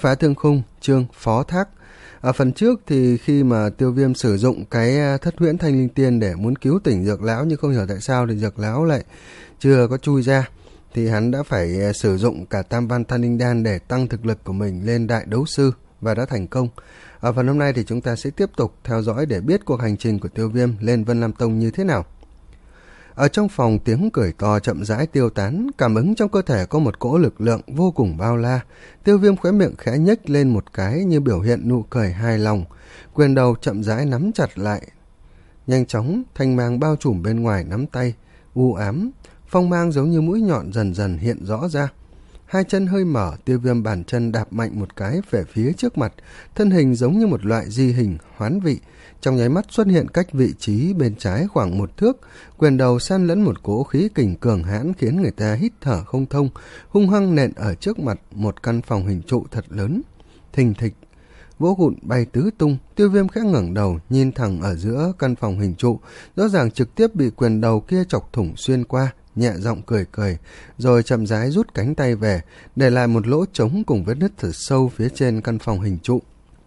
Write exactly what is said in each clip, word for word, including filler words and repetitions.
Phá thương khung, chương phó thác. Ở phần trước thì khi mà Tiêu Viêm sử dụng cái thất huyễn thanh linh tiên để muốn cứu tỉnh Dược Lão, nhưng không hiểu tại sao thì Dược Lão lại chưa có chui ra, thì hắn đã phải sử dụng cả Tam Văn Thanh Linh Đan để tăng thực lực của mình lên đại đấu sư và đã thành công. Ở phần hôm nay thì chúng ta sẽ tiếp tục theo dõi để biết cuộc hành trình của Tiêu Viêm lên Vân Lam Tông như thế nào. Ở trong phòng, tiếng cười to chậm rãi tiêu tán, cảm ứng trong cơ thể có một cỗ lực lượng vô cùng bao la. Tiêu Viêm khóe miệng khẽ nhếch lên một cái như biểu hiện nụ cười hài lòng, quyền đầu chậm rãi nắm chặt lại. Nhanh chóng, thanh mang bao trùm bên ngoài nắm tay, u ám, phong mang giống như mũi nhọn dần dần hiện rõ ra. Hai chân hơi mở, Tiêu Viêm bàn chân đạp mạnh một cái về phía trước mặt, thân hình giống như một loại di hình hoán vị, trong nháy mắt xuất hiện cách vị trí bên trái khoảng một thước, quyền đầu san lẫn một cỗ khí kình cường hãn khiến người ta hít thở không thông, hung hăng nện ở trước mặt một căn phòng hình trụ thật lớn. Thình thịch, vỗ vụn bay tứ tung. Tiêu Viêm khẽ ngẩng đầu nhìn thẳng ở giữa căn phòng hình trụ, rõ ràng trực tiếp bị quyền đầu kia chọc thủng xuyên qua, nhẹ giọng cười cười, rồi chậm rãi rút cánh tay về, để lại một lỗ trống cùng vết nứt thật sâu phía trên căn phòng hình trụ.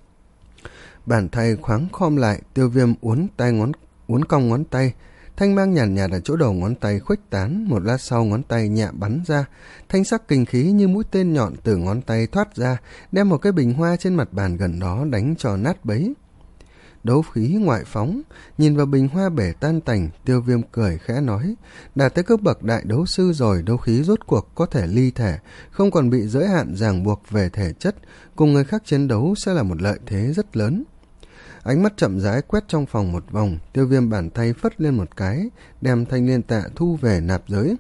Bàn tay khoáng khom lại, Tiêu Viêm uốn tay ngón uốn cong ngón tay, thanh mang nhàn nhạt, nhạt ở chỗ đầu ngón tay khuếch tán. Một lát sau, ngón tay nhẹ bắn ra, thanh sắc kinh khí như mũi tên nhọn từ ngón tay thoát ra, đem một cái bình hoa trên mặt bàn gần đó đánh cho nát bấy. Đấu khí ngoại phóng, nhìn vào bình hoa bể tan tành, Tiêu Viêm cười khẽ nói, đạt tới cấp bậc đại đấu sư rồi, đấu khí rốt cuộc có thể ly thể, không còn bị giới hạn ràng buộc về thể chất, cùng người khác chiến đấu sẽ là một lợi thế rất lớn. Ánh mắt chậm rãi quét trong phòng một vòng, Tiêu Viêm bàn tay phất lên một cái, đem thanh liên tạ thu về nạp giới.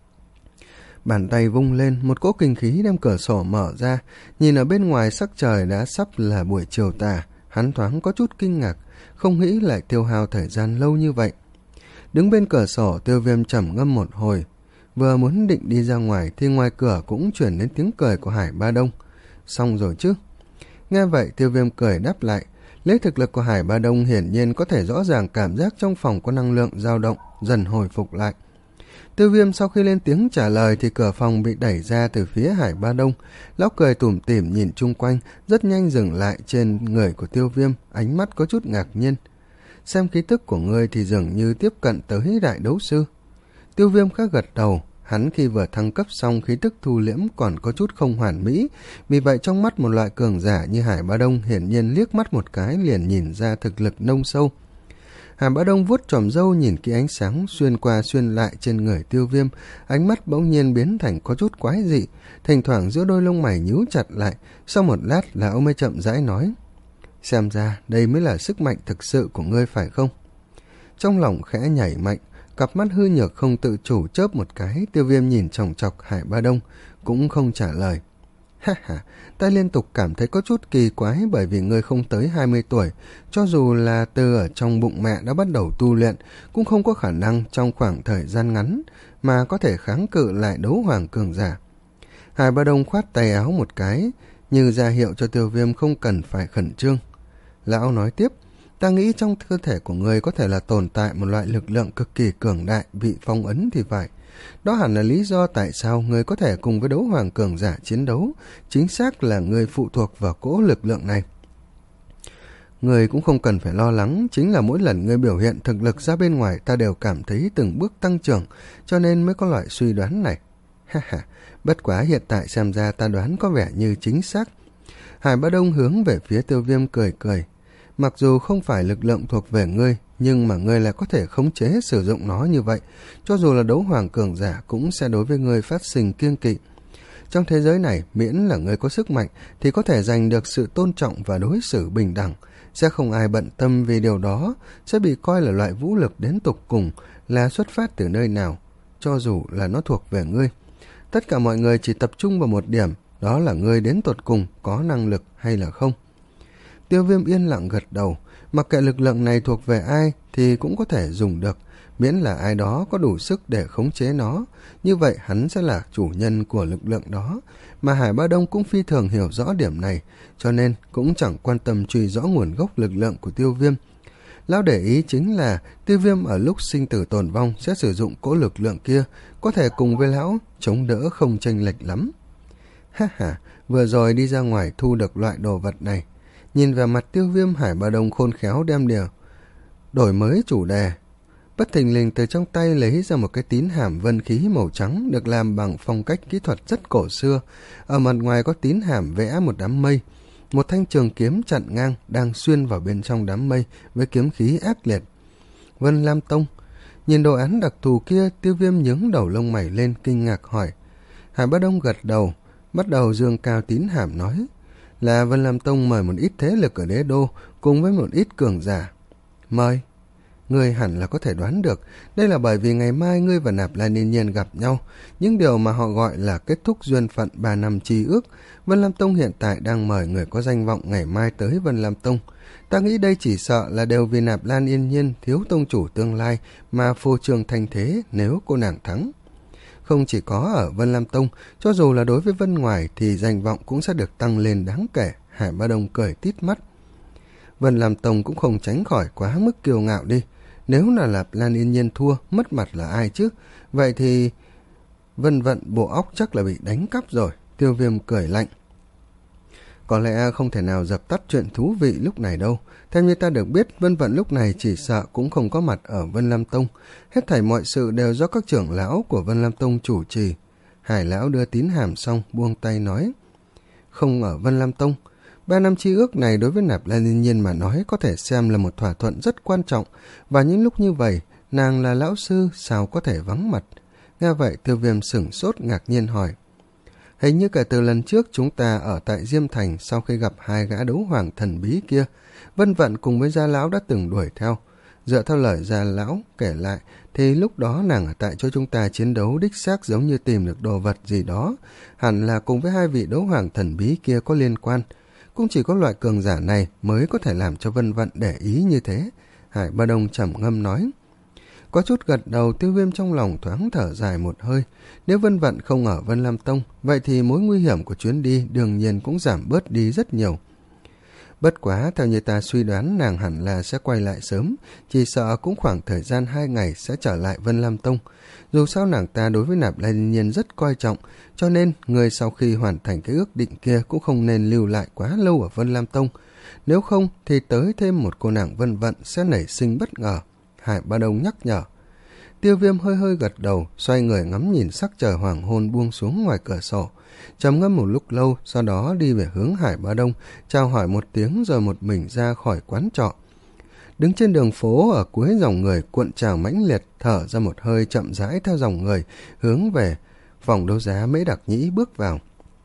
Bàn tay vung lên, một cỗ kinh khí đem cửa sổ mở ra, nhìn ở bên ngoài sắc trời đã sắp là buổi chiều tà, hắn thoáng có chút kinh ngạc, không nghĩ lại tiêu hao thời gian lâu như vậy. Đứng bên cửa sổ, Tiêu Viêm trầm ngâm một hồi, vừa muốn định đi ra ngoài thì ngoài cửa cũng chuyển đến tiếng cười của Hải Ba Đông. Xong rồi chứ? Nghe vậy, Tiêu Viêm cười đáp lại. Lấy thực lực của Hải Ba Đông hiển nhiên có thể rõ ràng cảm giác trong phòng có năng lượng dao động, dần hồi phục lại. Tiêu Viêm sau khi lên tiếng trả lời thì cửa phòng bị đẩy ra từ phía Hải Ba Đông. Lão cười tủm tỉm nhìn chung quanh, rất nhanh dừng lại trên người của Tiêu Viêm, ánh mắt có chút ngạc nhiên. Xem khí tức của ngươi thì dường như tiếp cận tới đại đấu sư. Tiêu Viêm khá gật đầu. Hắn khi vừa thăng cấp xong khí tức thu liễm còn có chút không hoàn mỹ, vì vậy trong mắt một loại cường giả như Hải Ba Đông hiển nhiên liếc mắt một cái liền nhìn ra thực lực nông sâu. Hải Ba Đông vuốt chòm râu nhìn kỹ ánh sáng xuyên qua xuyên lại trên người Tiêu Viêm, ánh mắt bỗng nhiên biến thành có chút quái dị, thỉnh thoảng giữa đôi lông mày nhíu chặt lại, sau một lát lão mới chậm rãi nói, xem ra đây mới là sức mạnh thực sự của ngươi phải không? Trong lòng khẽ nhảy mạnh, cặp mắt hư nhược không tự chủ chớp một cái. Tiêu Viêm nhìn chòng chọc Hải Ba Đông, cũng không trả lời. Ha ha, ta liên tục cảm thấy có chút kỳ quái, bởi vì ngươi không tới hai mươi tuổi, cho dù là từ ở trong bụng mẹ đã bắt đầu tu luyện, cũng không có khả năng trong khoảng thời gian ngắn mà có thể kháng cự lại đấu hoàng cường giả. Hải Ba Đông khoát tay áo một cái, như ra hiệu cho Tiêu Viêm không cần phải khẩn trương. Lão nói tiếp, ta nghĩ trong cơ thể của ngươi có thể là tồn tại một loại lực lượng cực kỳ cường đại bị phong ấn thì phải. Đó hẳn là lý do tại sao ngươi có thể cùng với đấu hoàng cường giả chiến đấu, chính xác là ngươi phụ thuộc vào cỗ lực lượng này. Ngươi cũng không cần phải lo lắng, chính là mỗi lần ngươi biểu hiện thực lực ra bên ngoài ta đều cảm thấy từng bước tăng trưởng, cho nên mới có loại suy đoán này. Ha ha, bất quá hiện tại xem ra ta đoán có vẻ như chính xác. Hải Ba Đông hướng về phía Tiêu Viêm cười cười. Mặc dù không phải lực lượng thuộc về ngươi, nhưng mà ngươi lại có thể khống chế sử dụng nó như vậy, cho dù là đấu hoàng cường giả cũng sẽ đối với ngươi phát sinh kiêng kỵ. Trong thế giới này, miễn là ngươi có sức mạnh thì có thể giành được sự tôn trọng và đối xử bình đẳng, sẽ không ai bận tâm vì điều đó, sẽ bị coi là loại vũ lực đến tục cùng, là xuất phát từ nơi nào, cho dù là nó thuộc về ngươi. Tất cả mọi người chỉ tập trung vào một điểm, đó là ngươi đến tột cùng có năng lực hay là không. Tiêu Viêm yên lặng gật đầu, mặc kệ lực lượng này thuộc về ai thì cũng có thể dùng được, miễn là ai đó có đủ sức để khống chế nó, như vậy hắn sẽ là chủ nhân của lực lượng đó, mà Hải Ba Đông cũng phi thường hiểu rõ điểm này, cho nên cũng chẳng quan tâm truy rõ nguồn gốc lực lượng của Tiêu Viêm. Lão để ý chính là Tiêu Viêm ở lúc sinh tử tồn vong sẽ sử dụng cỗ lực lượng kia, có thể cùng với lão chống đỡ không chênh lệch lắm. Ha ha, vừa rồi đi ra ngoài thu được loại đồ vật này. Nhìn vào mặt Tiêu Viêm, Hải Ba Đông khôn khéo đem điều đổi mới chủ đề. Bất thình lình từ trong tay lấy ra một cái tín hàm vân khí màu trắng được làm bằng phong cách kỹ thuật rất cổ xưa. Ở mặt ngoài có tín hàm vẽ một đám mây, một thanh trường kiếm chặn ngang đang xuyên vào bên trong đám mây với kiếm khí ác liệt. Vân Lam Tông. Nhìn đồ án đặc thù kia, Tiêu Viêm nhướng đầu lông mày lên kinh ngạc hỏi. Hải Ba Đông gật đầu, bắt đầu dương cao tín hàm nói là Vân Lam Tông mời một ít thế lực ở đế đô cùng với một ít cường giả. Mời. Ngươi hẳn là có thể đoán được, đây là bởi vì ngày mai ngươi và Nạp Lan Yên Nhiên gặp nhau, những điều mà họ gọi là kết thúc duyên phận ba năm chi ước. Vân Lam Tông hiện tại đang mời người có danh vọng ngày mai tới Vân Lam Tông. Ta nghĩ đây chỉ sợ là đều vì Nạp Lan Yên Nhiên thiếu tông chủ tương lai mà phô trương thanh thế nếu cô nàng thắng. Không chỉ có ở Vân Lam Tông, cho dù là đối với Vân Ngoài thì danh vọng cũng sẽ được tăng lên đáng kể. Hải Ba Đông cười tít mắt. Vân Lam Tông cũng không tránh khỏi quá mức kiêu ngạo đi. Nếu là Nạp Lan Yên Nhiên thua, mất mặt là ai chứ? Vậy thì Vân Vận bộ óc chắc là bị đánh cắp rồi. Tiêu Viêm cười lạnh. Có lẽ không thể nào dập tắt chuyện thú vị lúc này đâu. Theo như ta được biết, Vân Vận lúc này chỉ sợ cũng không có mặt ở Vân Lam Tông. Hết thảy mọi sự đều do các trưởng lão của Vân Lam Tông chủ trì. Hải lão đưa tín hàm xong, buông tay nói. Không ở Vân Lam Tông. Ba năm chi ước này đối với Nạp Lan Yên Nhiên mà nói có thể xem là một thỏa thuận rất quan trọng. Và những lúc như vậy, nàng là lão sư, sao có thể vắng mặt? Nghe vậy, Tiêu Viêm sửng sốt ngạc nhiên hỏi. Hình như kể từ lần trước chúng ta ở tại Diêm Thành sau khi gặp hai gã đấu hoàng thần bí kia, Vân Vận cùng với Gia Lão đã từng đuổi theo. Dựa theo lời Gia Lão kể lại thì lúc đó nàng ở tại chỗ chúng ta chiến đấu đích xác giống như tìm được đồ vật gì đó, hẳn là cùng với hai vị đấu hoàng thần bí kia có liên quan. Cũng chỉ có loại cường giả này mới có thể làm cho Vân Vận để ý như thế. Hải Ba Đông trầm ngâm nói. Có chút gật đầu, Tiêu Viêm trong lòng thoáng thở dài một hơi. Nếu Vân Vận không ở Vân Lam Tông, vậy thì mối nguy hiểm của chuyến đi đương nhiên cũng giảm bớt đi rất nhiều. Bất quá, theo như ta suy đoán, nàng hẳn là sẽ quay lại sớm, chỉ sợ cũng khoảng thời gian hai ngày sẽ trở lại Vân Lam Tông. Dù sao nàng ta đối với Nạp Lan Yên Nhiên rất coi trọng, cho nên người sau khi hoàn thành cái ước định kia cũng không nên lưu lại quá lâu ở Vân Lam Tông. Nếu không thì tới thêm một cô nàng Vân Vận sẽ nảy sinh bất ngờ. Hải Ba Đông nhắc nhở. Tiêu Viêm hơi hơi gật đầu, xoay người ngắm nhìn sắc trời hoàng hôn buông xuống ngoài cửa sổ. Trầm ngâm một lúc lâu, sau đó đi về hướng Hải Ba Đông, chào hỏi một tiếng rồi một mình ra khỏi quán trọ. Đứng trên đường phố ở cuối dòng người cuộn trào mãnh liệt, thở ra một hơi chậm rãi theo dòng người, hướng về phòng đấu giá Mễ Đặc Nhĩ bước vào.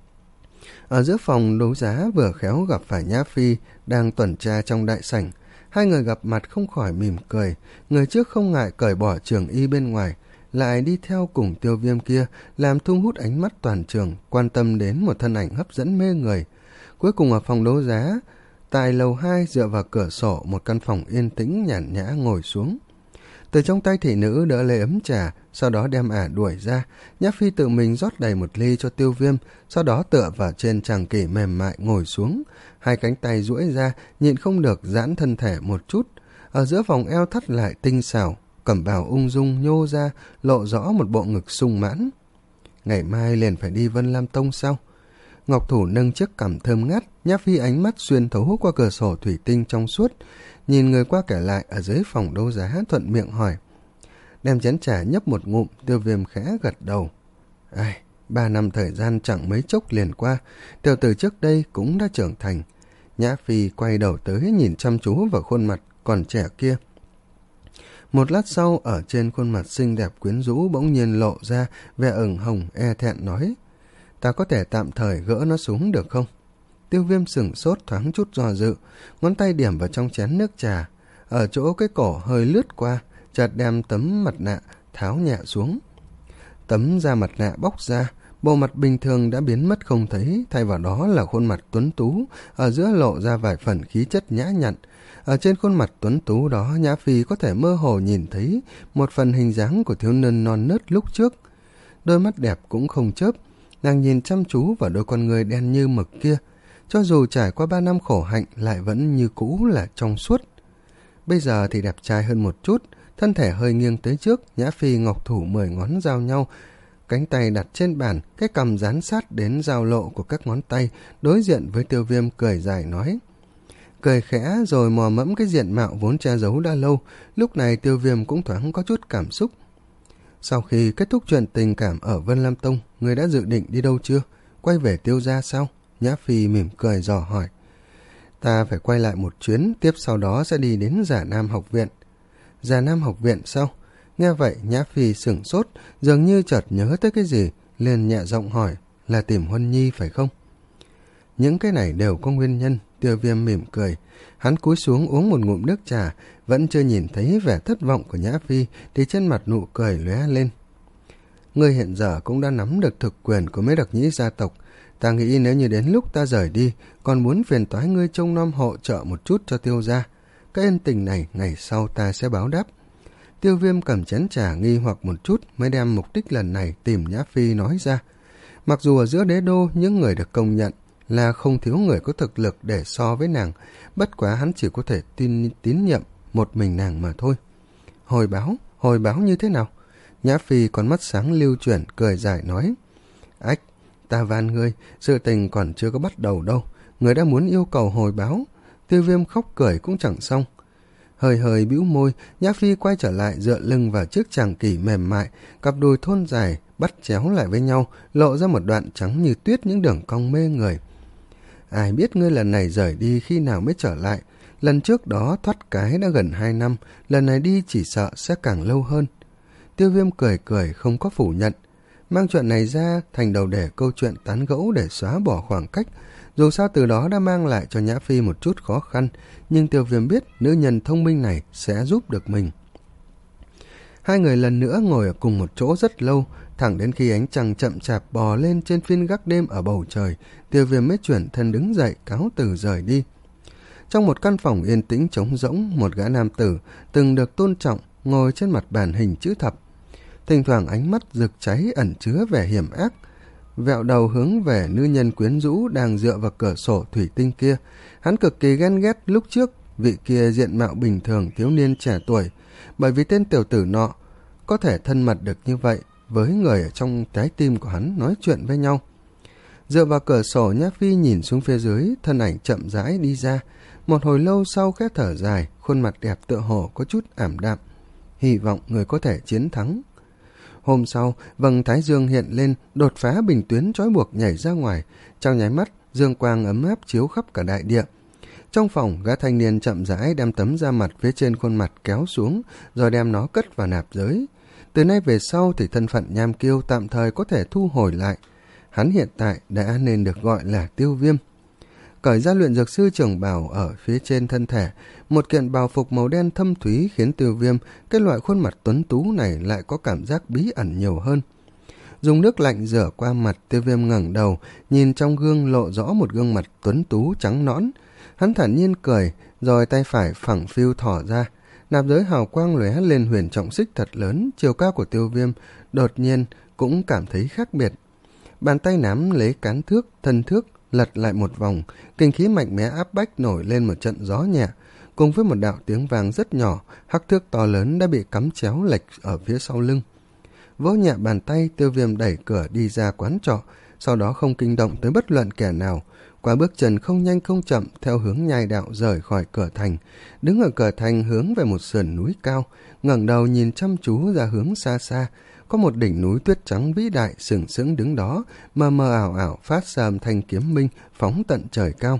Ở giữa phòng đấu giá vừa khéo gặp phải Nhã Phi đang tuần tra trong đại sảnh. Hai người gặp mặt không khỏi mỉm cười, người trước không ngại cởi bỏ trường y bên ngoài, lại đi theo cùng Tiêu Viêm kia, làm thu hút ánh mắt toàn trường, quan tâm đến một thân ảnh hấp dẫn mê người. Cuối cùng ở phòng đấu giá, tại lầu hai dựa vào cửa sổ một căn phòng yên tĩnh nhàn nhã ngồi xuống. Từ trong tay thị nữ đỡ lấy ấm trà, sau đó đem ả đuổi ra. Nhã Phi tự mình rót đầy một ly cho Tiêu Viêm, sau đó tựa vào trên tràng kỷ mềm mại ngồi xuống. Hai cánh tay duỗi ra, nhịn không được giãn thân thể một chút. Ở giữa vòng eo thắt lại tinh xảo, cẩm bào ung dung nhô ra, lộ rõ một bộ ngực sung mãn. Ngày mai liền phải đi Vân Lam Tông sao? Ngọc thủ nâng chiếc cằm thơm ngát, Nhã Phi ánh mắt xuyên thấu qua cửa sổ thủy tinh trong suốt, nhìn người qua kẻ lại ở dưới phòng đấu giá, thuận miệng hỏi. Đem chén trà nhấp một ngụm, Tiêu Viêm khẽ gật đầu. Ai, ba năm thời gian chẳng mấy chốc liền qua, tiểu tử trước đây cũng đã trưởng thành. Nhã Phi quay đầu tới nhìn chăm chú vào khuôn mặt còn trẻ kia. Một lát sau, ở trên khuôn mặt xinh đẹp quyến rũ bỗng nhiên lộ ra vẻ ửng hồng e thẹn nói. Ta có thể tạm thời gỡ nó xuống được không? Tiêu Viêm sửng sốt thoáng chút do dự, ngón tay điểm vào trong chén nước trà, ở chỗ cái cổ hơi lướt qua, chợt đem tấm mặt nạ tháo nhẹ xuống. Tấm da mặt nạ bóc ra, bộ mặt bình thường đã biến mất không thấy, thay vào đó là khuôn mặt tuấn tú, ở giữa lộ ra vài phần khí chất nhã nhặn. Ở trên khuôn mặt tuấn tú đó, Nhã Phi có thể mơ hồ nhìn thấy một phần hình dáng của thiếu niên non nớt lúc trước. Đôi mắt đẹp cũng không chớp, nàng nhìn chăm chú vào đôi con người đen như mực kia, cho dù trải qua ba năm khổ hạnh lại vẫn như cũ là trong suốt. Bây giờ thì đẹp trai hơn một chút, thân thể hơi nghiêng tới trước, Nhã Phi ngọc thủ mười ngón giao nhau, cánh tay đặt trên bàn, cái cằm dán sát đến giao lộ của các ngón tay, đối diện với Tiêu Viêm cười dài nói. Cười khẽ rồi mò mẫm cái diện mạo vốn che giấu đã lâu, lúc này Tiêu Viêm cũng thoáng có chút cảm xúc. Sau khi kết thúc chuyện tình cảm ở Vân Lam Tông, người đã dự định đi đâu chưa? Quay về Tiêu gia sao? Nhã Phi mỉm cười dò hỏi. Ta phải quay lại một chuyến, tiếp sau đó sẽ đi đến Giả Nam học viện. Giả Nam học viện sao? Nghe vậy Nhã Phi sửng sốt, dường như chợt nhớ tới cái gì, liền nhẹ giọng hỏi, là tìm Huân Nhi phải không? Những cái này đều có nguyên nhân. Tiêu Viêm mỉm cười, hắn cúi xuống uống một ngụm nước trà, vẫn chưa nhìn thấy vẻ thất vọng của Nhã Phi thì trên mặt nụ cười lóe lên. Ngươi hiện giờ cũng đã nắm được thực quyền của mấy đặc nhĩ gia tộc, ta nghĩ nếu như đến lúc ta rời đi, còn muốn phiền toái ngươi trông nom hộ trợ một chút cho Tiêu gia, cái ân tình này ngày sau ta sẽ báo đáp. Tiêu Viêm cầm chén trà nghi hoặc một chút mới đem mục đích lần này tìm Nhã Phi nói ra. Mặc dù ở giữa đế đô những người được công nhận là không thiếu người có thực lực để so với nàng, bất quá hắn chỉ có thể tin tín nhiệm một mình nàng mà thôi. Hồi báo, hồi báo như thế nào? Nhã Phi con mắt sáng lưu chuyển cười dài nói. Ách, ta van ngươi, sự tình còn chưa có bắt đầu đâu, người đã muốn yêu cầu hồi báo. Tiêu Viêm khóc cười cũng chẳng xong. Hơi hơi bĩu môi, Nhã Phi quay trở lại dựa lưng vào chiếc tràng kỷ mềm mại, cặp đùi thon dài bắt chéo lại với nhau, lộ ra một đoạn trắng như tuyết những đường cong mê người. Ai biết ngươi lần này rời đi khi nào mới trở lại, lần trước đó thoát cái đã gần hai năm, lần này đi chỉ sợ sẽ càng lâu hơn. Tiêu Viêm cười cười không có phủ nhận, mang chuyện này ra thành đầu để câu chuyện tán gẫu để xóa bỏ khoảng cách. Dù sao từ đó đã mang lại cho Nhã Phi một chút khó khăn, nhưng Tiêu Viêm biết nữ nhân thông minh này sẽ giúp được mình. Hai người lần nữa ngồi ở cùng một chỗ rất lâu, thẳng đến khi ánh trăng chậm chạp bò lên trên phiên gác đêm ở bầu trời, Tiêu Viêm mới chuyển thân đứng dậy cáo từ rời đi. Trong một căn phòng yên tĩnh trống rỗng, một gã nam tử từng được tôn trọng ngồi trên mặt bàn hình chữ thập. Thỉnh thoảng ánh mắt rực cháy ẩn chứa vẻ hiểm ác, vẹo đầu hướng về nữ nhân quyến rũ đang dựa vào cửa sổ thủy tinh kia. Hắn cực kỳ ghen ghét lúc trước vị kia diện mạo bình thường thiếu niên trẻ tuổi, bởi vì tên tiểu tử nọ có thể thân mật được như vậy với người ở trong trái tim của hắn nói chuyện với nhau. Dựa vào cửa sổ, Nhã Phi nhìn xuống phía dưới, thân ảnh chậm rãi đi ra. Một hồi lâu sau khẽ thở dài, khuôn mặt đẹp tựa hồ có chút ảm đạm. Hy vọng người có thể chiến thắng. Hôm sau, vầng thái dương hiện lên, đột phá bình tuyến trói buộc nhảy ra ngoài. Trong nháy mắt, dương quang ấm áp chiếu khắp cả đại địa. Trong phòng, gã thanh niên chậm rãi đem tấm da mặt phía trên khuôn mặt kéo xuống, rồi đem nó cất vào nạp giới. Từ nay về sau thì thân phận nham kiêu tạm thời có thể thu hồi lại. Hắn hiện tại đã nên được gọi là Tiêu Viêm. Cởi ra luyện dược sư trưởng bào ở phía trên thân thể, một kiện bào phục màu đen thâm thúy khiến Tiêu Viêm, cái loại khuôn mặt tuấn tú này lại có cảm giác bí ẩn nhiều hơn. Dùng nước lạnh rửa qua mặt, Tiêu Viêm ngẩng đầu, nhìn trong gương lộ rõ một gương mặt tuấn tú trắng nõn. Hắn thản nhiên cười, rồi tay phải phẳng phiu thỏ ra. Nạp giới hào quang lóe lên huyền trọng xích thật lớn, chiều cao của Tiêu Viêm đột nhiên cũng cảm thấy khác biệt. Bàn tay nắm lấy cán thước, thân thước, lật lại một vòng, kinh khí mạnh mẽ áp bách nổi lên một trận gió nhẹ. Cùng với một đạo tiếng vang rất nhỏ, hắc thước to lớn đã bị cắm chéo lệch ở phía sau lưng. Vỗ nhẹ bàn tay, Tiêu Viêm đẩy cửa đi ra quán trọ, sau đó không kinh động tới bất luận kẻ nào. Qua bước chân không nhanh không chậm theo hướng nhai đạo rời khỏi cửa thành, đứng ở cửa thành hướng về một sườn núi cao, ngẩng đầu nhìn chăm chú ra hướng xa xa. Có một đỉnh núi tuyết trắng vĩ đại sừng sững đứng đó, mờ mờ ảo ảo phát ra âm thanh kiếm minh phóng tận trời cao.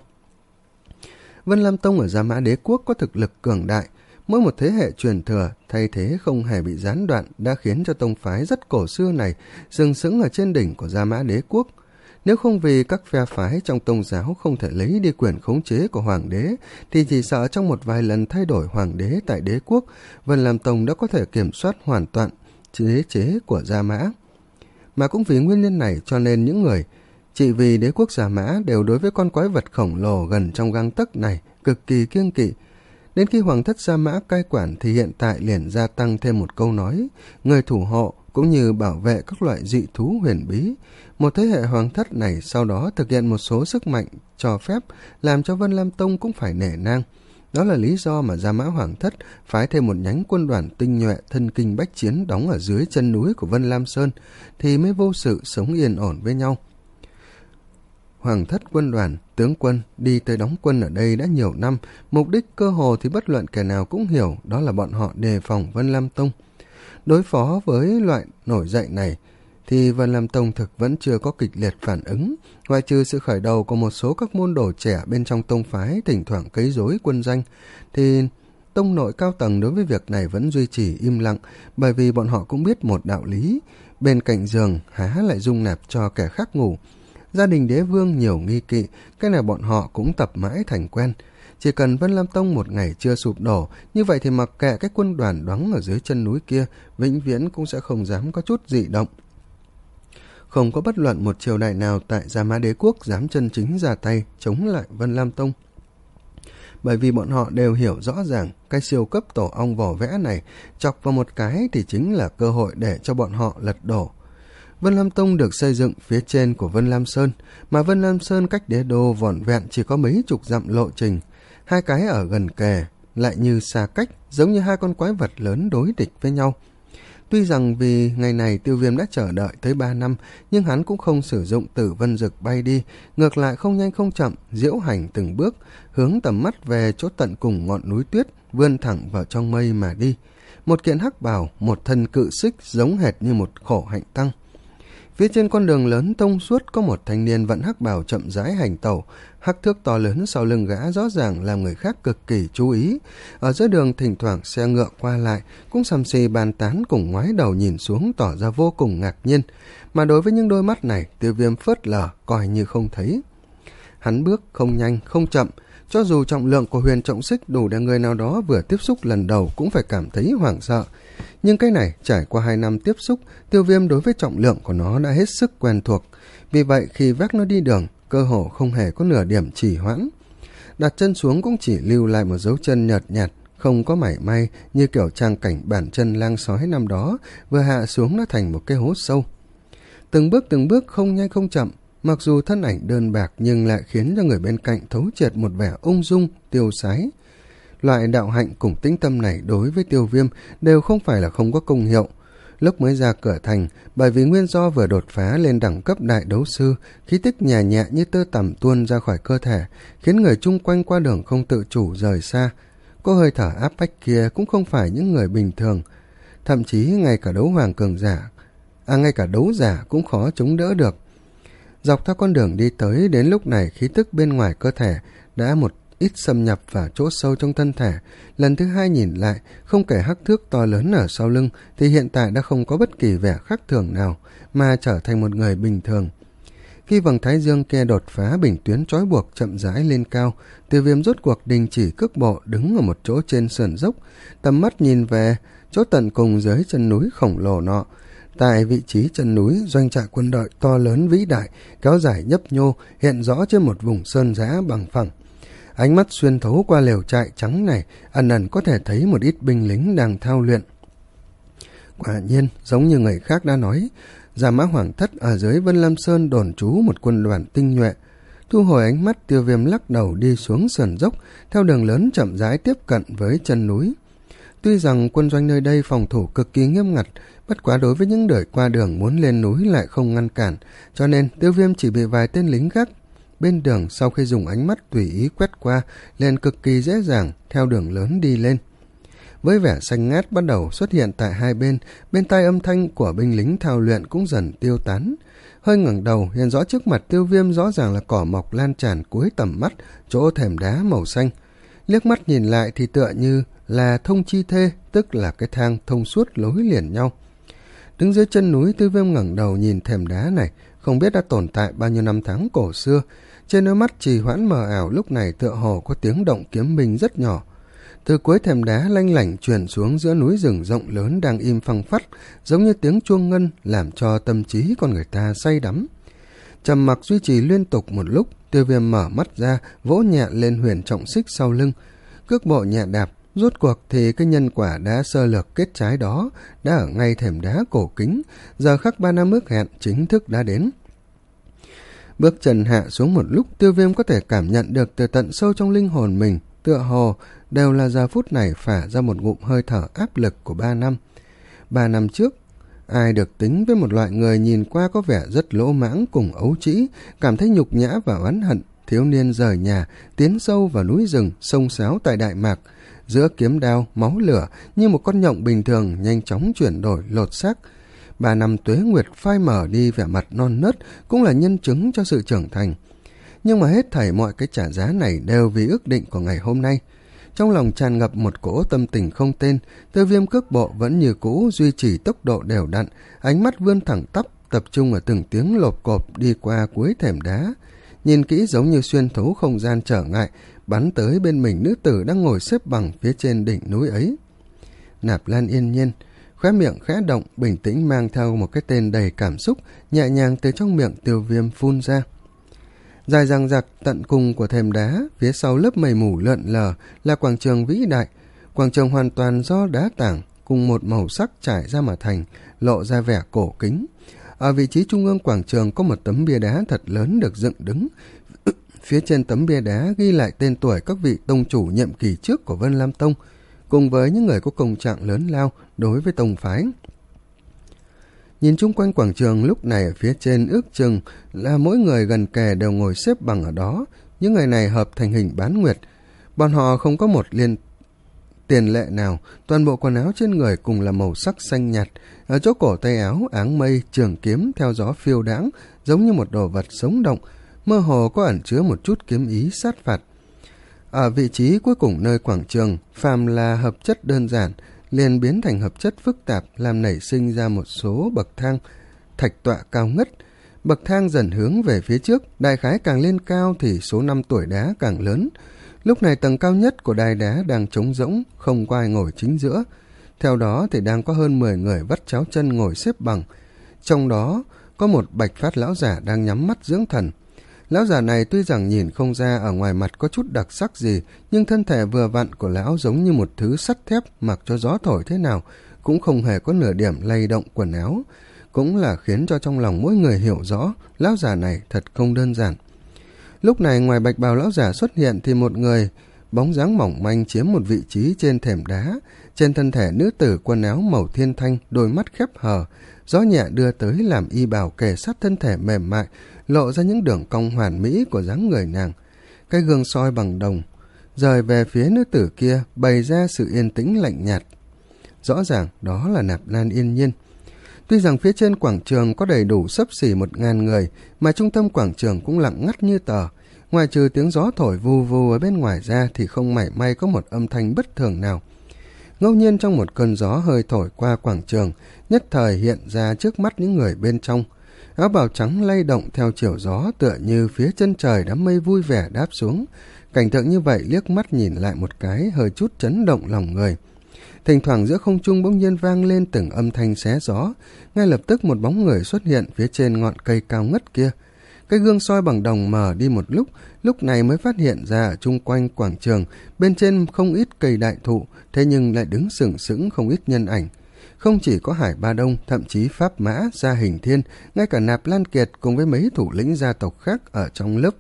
Vân Lam Tông ở Gia Mã Đế Quốc có thực lực cường đại, mỗi một thế hệ truyền thừa thay thế không hề bị gián đoạn đã khiến cho tông phái rất cổ xưa này sừng sững ở trên đỉnh của Gia Mã Đế Quốc. Nếu không vì các phe phái trong tôn giáo không thể lấy đi quyền khống chế của hoàng đế, thì chỉ sợ trong một vài lần thay đổi hoàng đế tại đế quốc, Vân Lam Tông đã có thể kiểm soát hoàn toàn đế chế của Gia Mã. Mà cũng vì nguyên nhân này cho nên những người chỉ vì đế quốc Gia Mã đều đối với con quái vật khổng lồ gần trong gang tấc này cực kỳ kiêng kỵ. Đến khi hoàng thất Gia Mã cai quản thì hiện tại liền gia tăng thêm một câu nói, người thủ hộ cũng như bảo vệ các loại dị thú huyền bí. Một thế hệ hoàng thất này sau đó thực hiện một số sức mạnh cho phép làm cho Vân Lam Tông cũng phải nể nang. Đó là lý do mà Gia Mã Hoàng Thất phái thêm một nhánh quân đoàn tinh nhuệ thân kinh bách chiến đóng ở dưới chân núi của Vân Lam Sơn, thì mới vô sự sống yên ổn với nhau. Hoàng Thất quân đoàn, tướng quân đi tới đóng quân ở đây đã nhiều năm, mục đích cơ hồ thì bất luận kẻ nào cũng hiểu, đó là bọn họ đề phòng Vân Lam Tông. Đối phó với loại nổi dậy này, thì Vân Lam Tông thực vẫn chưa có kịch liệt phản ứng, ngoại trừ sự khởi đầu của một số các môn đồ trẻ bên trong tông phái thỉnh thoảng quấy rối quân danh, thì tông nội cao tầng đối với việc này vẫn duy trì im lặng, bởi vì bọn họ cũng biết một đạo lý: bên cạnh giường há lại dung nạp cho kẻ khác ngủ. Gia đình đế vương nhiều nghi kỵ, cái này bọn họ cũng tập mãi thành quen. Chỉ cần Vân Lam Tông một ngày chưa sụp đổ, như vậy thì mặc kệ cái quân đoàn đóng ở dưới chân núi kia, vĩnh viễn cũng sẽ không dám có chút dị động. Không có bất luận một triều đại nào tại Gia Mã Đế quốc dám chân chính ra tay chống lại Vân Lam Tông. Bởi vì bọn họ đều hiểu rõ ràng cái siêu cấp tổ ong vỏ vẽ này chọc vào một cái thì chính là cơ hội để cho bọn họ lật đổ. Vân Lam Tông được xây dựng phía trên của Vân Lam Sơn, mà Vân Lam Sơn cách đế đô vỏn vẹn chỉ có mấy chục dặm lộ trình. Hai cái ở gần kề, lại như xa cách, giống như hai con quái vật lớn đối địch với nhau. Tuy rằng vì ngày này Tiêu Viêm đã chờ đợi tới ba năm, nhưng hắn cũng không sử dụng Tử Vân Dực bay đi, ngược lại không nhanh không chậm, diễu hành từng bước, hướng tầm mắt về chỗ tận cùng ngọn núi tuyết, vươn thẳng vào trong mây mà đi. Một kiện hắc bào, một thân cự xích giống hệt như một khổ hạnh tăng. Phía trên con đường lớn thông suốt có một thanh niên vận hắc bào chậm rãi hành tẩu, hắc thước to lớn sau lưng gã rõ ràng làm người khác cực kỳ chú ý. Ở giữa đường thỉnh thoảng xe ngựa qua lại, cũng sầm xì bàn tán cùng ngoái đầu nhìn xuống tỏ ra vô cùng ngạc nhiên. Mà đối với những đôi mắt này, Tiêu Viêm phớt lờ, coi như không thấy. Hắn bước không nhanh, không chậm, cho dù trọng lượng của huyền trọng xích đủ để người nào đó vừa tiếp xúc lần đầu cũng phải cảm thấy hoảng sợ. Nhưng cái này trải qua hai năm tiếp xúc, Tiêu Viêm đối với trọng lượng của nó đã hết sức quen thuộc. Vì vậy khi vác nó đi đường, cơ hồ không hề có nửa điểm trì hoãn. Đặt chân xuống cũng chỉ lưu lại một dấu chân nhợt nhạt, không có mảy may như kiểu trang cảnh bản chân lang sói năm đó, vừa hạ xuống đã thành một cái hố sâu. Từng bước từng bước không nhanh không chậm, mặc dù thân ảnh đơn bạc nhưng lại khiến cho người bên cạnh thấu triệt một vẻ ung dung, tiêu sái. Loại đạo hạnh cùng tĩnh tâm này đối với Tiêu Viêm đều không phải là không có công hiệu. Lúc mới ra cửa thành, bởi vì nguyên do vừa đột phá lên đẳng cấp đại đấu sư, khí tức nhẹ nhẹ như tơ tằm tuôn ra khỏi cơ thể, khiến người chung quanh qua đường không tự chủ rời xa. Có hơi thở áp bách kia cũng không phải những người bình thường, thậm chí ngay cả đấu hoàng cường giả, à ngay cả đấu giả cũng khó chống đỡ được. Dọc theo con đường đi tới, đến lúc này khí tức bên ngoài cơ thể đã một ít xâm nhập vào chỗ sâu trong thân thể. Lần thứ hai nhìn lại, không kể hắc thước to lớn ở sau lưng thì hiện tại đã không có bất kỳ vẻ khác thường nào, mà trở thành một người bình thường. Khi vầng thái dương kia đột phá bình tuyến trói buộc chậm rãi lên cao, Tiêu Viêm rốt cuộc đình chỉ cước bộ, đứng ở một chỗ trên sườn dốc, tầm mắt nhìn về chỗ tận cùng dưới chân núi khổng lồ nọ. Tại vị trí chân núi, doanh trại quân đội to lớn vĩ đại kéo dài nhấp nhô hiện rõ trên một vùng sơn giã bằng phẳng. Ánh mắt xuyên thấu qua lều trại trắng này, ẩn ẩn có thể thấy một ít binh lính đang thao luyện. Quả nhiên, giống như người khác đã nói, Gia Mã Hoàng Thất ở dưới Vân Lam Sơn đồn trú một quân đoàn tinh nhuệ. Thu hồi ánh mắt, Tiêu Viêm lắc đầu đi xuống sườn dốc, theo đường lớn chậm rãi tiếp cận với chân núi. Tuy rằng quân doanh nơi đây phòng thủ cực kỳ nghiêm ngặt, bất quá đối với những đời qua đường muốn lên núi lại không ngăn cản, cho nên Tiêu Viêm chỉ bị vài tên lính gác bên đường sau khi dùng ánh mắt tùy ý quét qua, liền cực kỳ dễ dàng theo đường lớn đi lên. Với vẻ xanh ngát bắt đầu xuất hiện tại hai bên, bên tai âm thanh của binh lính thao luyện cũng dần tiêu tán. Hơi ngẩng đầu, hiện rõ trước mặt Tiêu Viêm rõ ràng là cỏ mọc lan tràn cuối tầm mắt, chỗ thềm đá màu xanh. Liếc mắt nhìn lại thì tựa như là thông chi thê, tức là cái thang thông suốt lối liền nhau. Đứng dưới chân núi, Tiêu Viêm ngẩng đầu nhìn thềm đá này, không biết đã tồn tại bao nhiêu năm tháng cổ xưa. Trên đôi mắt trì hoãn mờ ảo lúc này tựa hồ có tiếng động kiếm minh rất nhỏ. Từ cuối thềm đá lanh lảnh truyền xuống giữa núi rừng rộng lớn đang im phăng phắt, giống như tiếng chuông ngân, làm cho tâm trí con người ta say đắm. Trầm mặc duy trì liên tục một lúc, Tiêu Viêm mở mắt ra, vỗ nhẹ lên huyền trọng xích sau lưng, cước bộ nhẹ đạp. Rốt cuộc thì cái nhân quả đã sơ lược kết trái đó đã ở ngay thềm đá cổ kính, giờ khắc ba năm ước hẹn chính thức đã đến. Bước chân hạ xuống một lúc, Tiêu Viêm có thể cảm nhận được từ tận sâu trong linh hồn mình tựa hồ đều là giờ phút này phả ra một ngụm hơi thở áp lực của ba năm. Ba năm trước, ai được tính với một loại người nhìn qua có vẻ rất lỗ mãng cùng ấu trĩ, cảm thấy nhục nhã và oán hận, thiếu niên rời nhà, tiến sâu vào núi rừng, sông sáo tại Đại Mạc, giữa kiếm đao, máu lửa, như một con nhộng bình thường nhanh chóng chuyển đổi lột xác. Ba năm tuế nguyệt phai mở đi vẻ mặt non nớt cũng là nhân chứng cho sự trưởng thành. Nhưng mà hết thảy mọi cái trả giá này đều vì ước định của ngày hôm nay. Trong lòng tràn ngập một cỗ tâm tình không tên, Tiêu Viêm cước bộ vẫn như cũ duy trì tốc độ đều đặn, ánh mắt vươn thẳng tắp, tập trung ở từng tiếng lộp cộp đi qua cuối thềm đá. Nhìn kỹ giống như xuyên thấu không gian trở ngại, bắn tới bên mình nữ tử đang ngồi xếp bằng phía trên đỉnh núi ấy. Nạp Lan yên nhiên, khóe miệng khẽ động, bình tĩnh mang theo một cái tên đầy cảm xúc, nhẹ nhàng từ trong miệng Tiêu Viêm phun ra. Dài dằng dặc tận cùng của thềm đá, phía sau lớp mây mù lượn lờ là quảng trường vĩ đại. Quảng trường hoàn toàn do đá tảng cùng một màu sắc trải ra mà thành, lộ ra vẻ cổ kính. Ở vị trí trung ương quảng trường có một tấm bia đá thật lớn được dựng đứng. Phía trên tấm bia đá ghi lại tên tuổi các vị tông chủ nhiệm kỳ trước của Vân Lam Tông, cùng với những người có công trạng lớn lao đối với tông phái. Nhìn chung quanh quảng trường lúc này ở phía trên ước chừng là mỗi người gần kề đều ngồi xếp bằng ở đó. Những người này hợp thành hình bán nguyệt. Bọn họ không có một liên tiền lệ nào, toàn bộ quần áo trên người cùng là màu sắc xanh nhạt. Ở chỗ cổ tay áo, áng mây, trường kiếm theo gió phiêu đãng, giống như một đồ vật sống động, mơ hồ có ẩn chứa một chút kiếm ý sát phạt. Ở vị trí cuối cùng nơi quảng trường, phàm là hợp chất đơn giản, liền biến thành hợp chất phức tạp, làm nảy sinh ra một số bậc thang, thạch tọa cao ngất. Bậc thang dần hướng về phía trước, đại khái càng lên cao thì số năm tuổi đá càng lớn. Lúc này tầng cao nhất của đài đá đang trống rỗng, không có ai ngồi chính giữa. Theo đó thì đang có hơn mười người vắt cháo chân ngồi xếp bằng. Trong đó có một bạch phát lão giả đang nhắm mắt dưỡng thần. Lão giả này tuy rằng nhìn không ra ở ngoài mặt có chút đặc sắc gì, nhưng thân thể vừa vặn của lão giống như một thứ sắt thép mặc cho gió thổi thế nào, cũng không hề có nửa điểm lay động quần áo. Cũng là khiến cho trong lòng mỗi người hiểu rõ, lão giả này thật không đơn giản. Lúc này ngoài bạch bào lão giả xuất hiện thì một người, bóng dáng mỏng manh chiếm một vị trí trên thềm đá. Trên thân thể nữ tử quần áo màu thiên thanh, đôi mắt khép hờ, gió nhẹ đưa tới làm y bào kề sát thân thể mềm mại, lộ ra những đường cong hoàn mỹ của dáng người nàng. Cái gương soi bằng đồng rời về phía nữ tử kia, bày ra sự yên tĩnh lạnh nhạt. Rõ ràng đó là Nạp Lan yên nhiên. Tuy rằng phía trên quảng trường có đầy đủ xấp xỉ một ngàn người, mà trung tâm quảng trường cũng lặng ngắt như tờ. Ngoài trừ tiếng gió thổi vù vù ở bên ngoài ra thì không mảy may có một âm thanh bất thường nào. Ngẫu nhiên trong một cơn gió hơi thổi qua quảng trường, nhất thời hiện ra trước mắt những người bên trong. Áo bào trắng lay động theo chiều gió, tựa như phía chân trời đám mây vui vẻ đáp xuống. Cảnh tượng như vậy liếc mắt nhìn lại một cái hơi chút chấn động lòng người. Thỉnh thoảng giữa không trung bỗng nhiên vang lên từng âm thanh xé gió, ngay lập tức một bóng người xuất hiện phía trên ngọn cây cao ngất kia. Cái gương soi bằng đồng mờ đi một lúc, lúc này mới phát hiện ra ở chung quanh quảng trường, bên trên không ít cây đại thụ, thế nhưng lại đứng sừng sững không ít nhân ảnh. Không chỉ có Hải Ba Đông, thậm chí Pháp Mã, Gia Hình Thiên, ngay cả Nạp Lan Kiệt cùng với mấy thủ lĩnh gia tộc khác ở trong lớp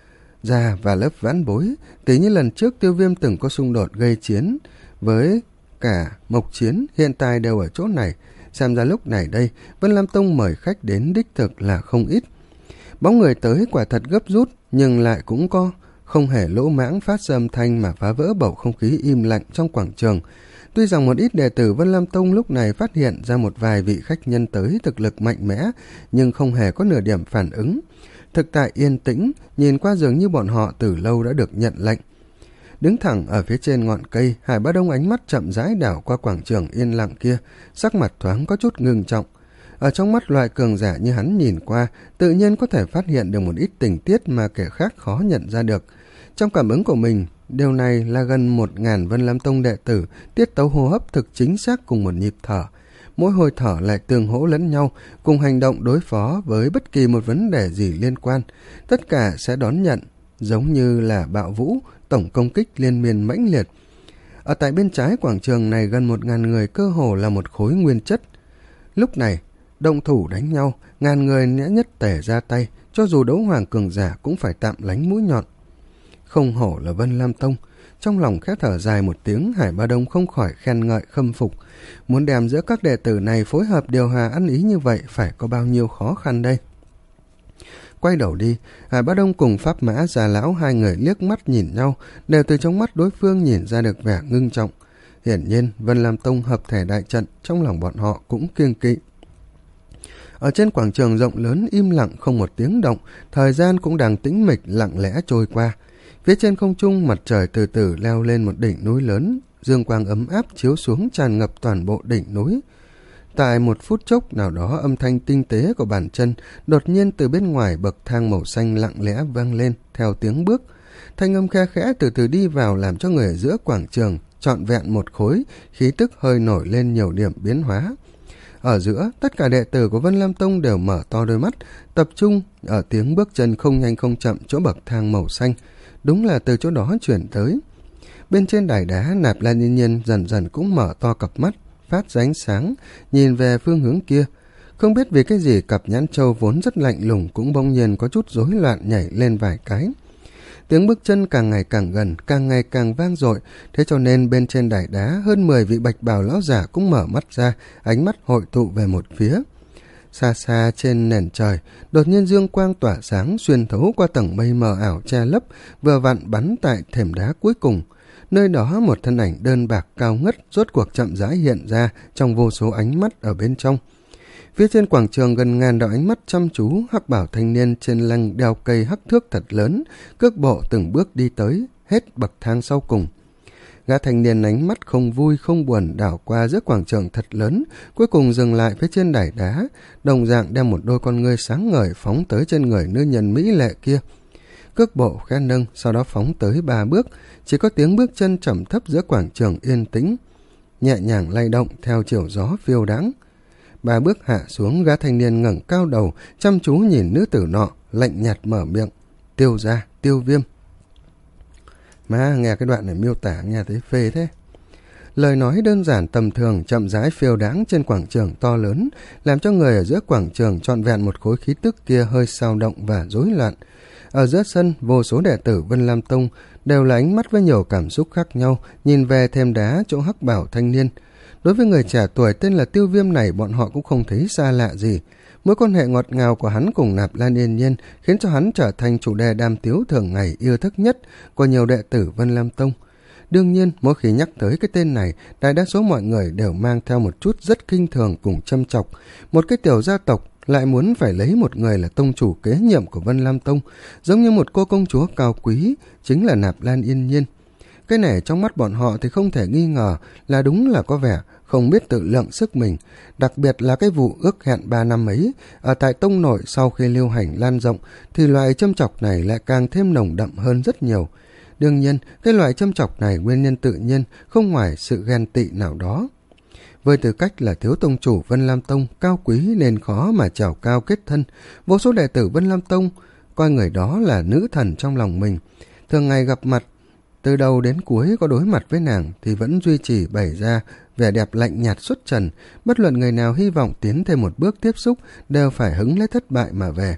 Gia và lớp Vãn Bối. Tỷ như lần trước Tiêu Viêm từng có xung đột gây chiến với cả Mộc Chiến, hiện tại đều ở chỗ này. Xem ra lúc này đây, Vân Lam Tông mời khách đến đích thực là không ít. Bóng người tới quả thật gấp rút, nhưng lại cũng có không hề lỗ mãng phát ra âm thanh mà phá vỡ bầu không khí im lặng trong quảng trường. Tuy rằng một ít đệ tử Vân Lam Tông lúc này phát hiện ra một vài vị khách nhân tới thực lực mạnh mẽ, nhưng không hề có nửa điểm phản ứng. Thực tại yên tĩnh, nhìn qua dường như bọn họ từ lâu đã được nhận lệnh. Đứng thẳng ở phía trên ngọn cây, Hải Bá Đông ánh mắt chậm rãi đảo qua quảng trường yên lặng kia, sắc mặt thoáng có chút ngưng trọng. Ở trong mắt loại cường giả như hắn nhìn qua, tự nhiên có thể phát hiện được một ít tình tiết mà kẻ khác khó nhận ra được. Trong cảm ứng của mình, điều này là gần một ngàn Vân Lam Tông đệ tử, tiết tấu hô hấp thực chính xác cùng một nhịp thở. Mỗi hồi thở lại tương hỗ lẫn nhau, cùng hành động đối phó với bất kỳ một vấn đề gì liên quan. Tất cả sẽ đón nhận, giống như là bạo vũ, tổng công kích liên miên mãnh liệt. Ở tại bên trái quảng trường này gần một ngàn người cơ hồ là một khối nguyên chất. Lúc này, động thủ đánh nhau, ngàn người nhã nhất tể ra tay, cho dù đấu hoàng cường giả cũng phải tạm lánh mũi nhọn. không hổ là Vân Lam Tông. Trong lòng khẽ thở dài một tiếng, Hải Ba Đông không khỏi khen ngợi khâm phục. Muốn đem giữa các đệ tử này phối hợp điều hòa ăn ý như vậy phải có bao nhiêu khó khăn đây. Quay đầu đi, Hải Ba Đông cùng Pháp Mã Già Lão hai người liếc mắt nhìn nhau, đều từ trong mắt đối phương nhìn ra được vẻ ngưng trọng. Hiển nhiên, Vân Lam Tông hợp thể đại trận, trong lòng bọn họ cũng kiêng kỵ. Ở trên quảng trường rộng lớn im lặng không một tiếng động, thời gian cũng đang tĩnh mịch lặng lẽ trôi qua. Phía trên không trung, mặt trời từ từ leo lên một đỉnh núi lớn, dương quang ấm áp chiếu xuống tràn ngập toàn bộ đỉnh núi. Tại một phút chốc nào đó, âm thanh tinh tế của bàn chân đột nhiên từ bên ngoài bậc thang màu xanh lặng lẽ vang lên theo tiếng bước. Thanh âm khe khẽ từ từ đi vào, làm cho người ở giữa quảng trường trọn vẹn một khối, khí tức hơi nổi lên nhiều điểm biến hóa. Ở giữa, tất cả đệ tử của Vân Lam Tông đều mở to đôi mắt, tập trung ở tiếng bước chân không nhanh không chậm chỗ bậc thang màu xanh. Đúng là từ chỗ đó chuyển tới. Bên trên đài đá, Nạp Lan Yên Nhiên dần dần cũng mở to cặp mắt, phát ra ánh sáng, nhìn về phương hướng kia. Không biết vì cái gì, cặp nhãn châu vốn rất lạnh lùng cũng bỗng nhiên có chút rối loạn nhảy lên vài cái. Tiếng bước chân càng ngày càng gần, càng ngày càng vang dội, thế cho nên bên trên đài đá hơn mười vị bạch bào lão giả cũng mở mắt ra, ánh mắt hội tụ về một phía. Xa xa trên nền trời, đột nhiên dương quang tỏa sáng xuyên thấu qua tầng mây mờ ảo che lấp, vừa vặn bắn tại thềm đá cuối cùng. Nơi đó một thân ảnh đơn bạc cao ngất rốt cuộc chậm rãi hiện ra trong vô số ánh mắt ở bên trong. Phía trên quảng trường gần ngàn đạo ánh mắt chăm chú, hắc bảo thanh niên trên lưng đeo cây hắc thước thật lớn, cước bộ từng bước đi tới, hết bậc thang sau cùng. Gã thanh niên ánh mắt không vui không buồn đảo qua giữa quảng trường thật lớn, cuối cùng dừng lại phía trên đài đá, đồng dạng đem một đôi con ngươi sáng ngời phóng tới trên người nữ nhân mỹ lệ kia. Cước bộ khẽ nâng, sau đó phóng tới ba bước, chỉ có tiếng bước chân trầm thấp giữa quảng trường yên tĩnh, nhẹ nhàng lay động theo chiều gió phiêu đãng. Ba bước hạ xuống, gã thanh niên ngẩng cao đầu, chăm chú nhìn nữ tử nọ, lạnh nhạt mở miệng: Tiêu gia, Tiêu Viêm. Mà nghe cái đoạn này miêu tả nghe thấy phê thế. Lời nói đơn giản tầm thường chậm rãi phiêu đáng trên quảng trường to lớn, làm cho người ở giữa quảng trường trọn vẹn một khối khí tức kia hơi sao động và rối loạn. Ở giữa sân, vô số đệ tử Vân Lam Tông đều là ánh mắt với nhiều cảm xúc khác nhau, nhìn về thềm đá chỗ hắc bảo thanh niên. Đối với người trẻ tuổi tên là Tiêu Viêm này, bọn họ cũng không thấy xa lạ gì. Mối quan hệ ngọt ngào của hắn cùng Nạp Lan Yên Nhiên khiến cho hắn trở thành chủ đề đàm tiếu thường ngày yêu thích nhất của nhiều đệ tử Vân Lam Tông. Đương nhiên, mỗi khi nhắc tới cái tên này, đại đa số mọi người đều mang theo một chút rất kinh thường cùng châm chọc. Một cái tiểu gia tộc lại muốn phải lấy một người là tông chủ kế nhiệm của Vân Lam Tông, giống như một cô công chúa cao quý, chính là Nạp Lan Yên Nhiên. Cái này trong mắt bọn họ thì không thể nghi ngờ là đúng là có vẻ không biết tự lượng sức mình, đặc biệt là cái vụ ước hẹn ba năm ấy, ở tại tông nội sau khi lưu hành lan rộng, thì loại châm chọc này lại càng thêm nồng đậm hơn rất nhiều. Đương nhiên, cái loại châm chọc này nguyên nhân tự nhiên, không ngoài sự ghen tị nào đó. Với tư cách là thiếu tông chủ Vân Lam Tông, cao quý nên khó mà trèo cao kết thân, vô số đệ tử Vân Lam Tông coi người đó là nữ thần trong lòng mình. Thường ngày gặp mặt, từ đầu đến cuối có đối mặt với nàng thì vẫn duy trì bày ra vẻ đẹp lạnh nhạt xuất trần, bất luận người nào hy vọng tiến thêm một bước tiếp xúc đều phải hứng lấy thất bại mà về.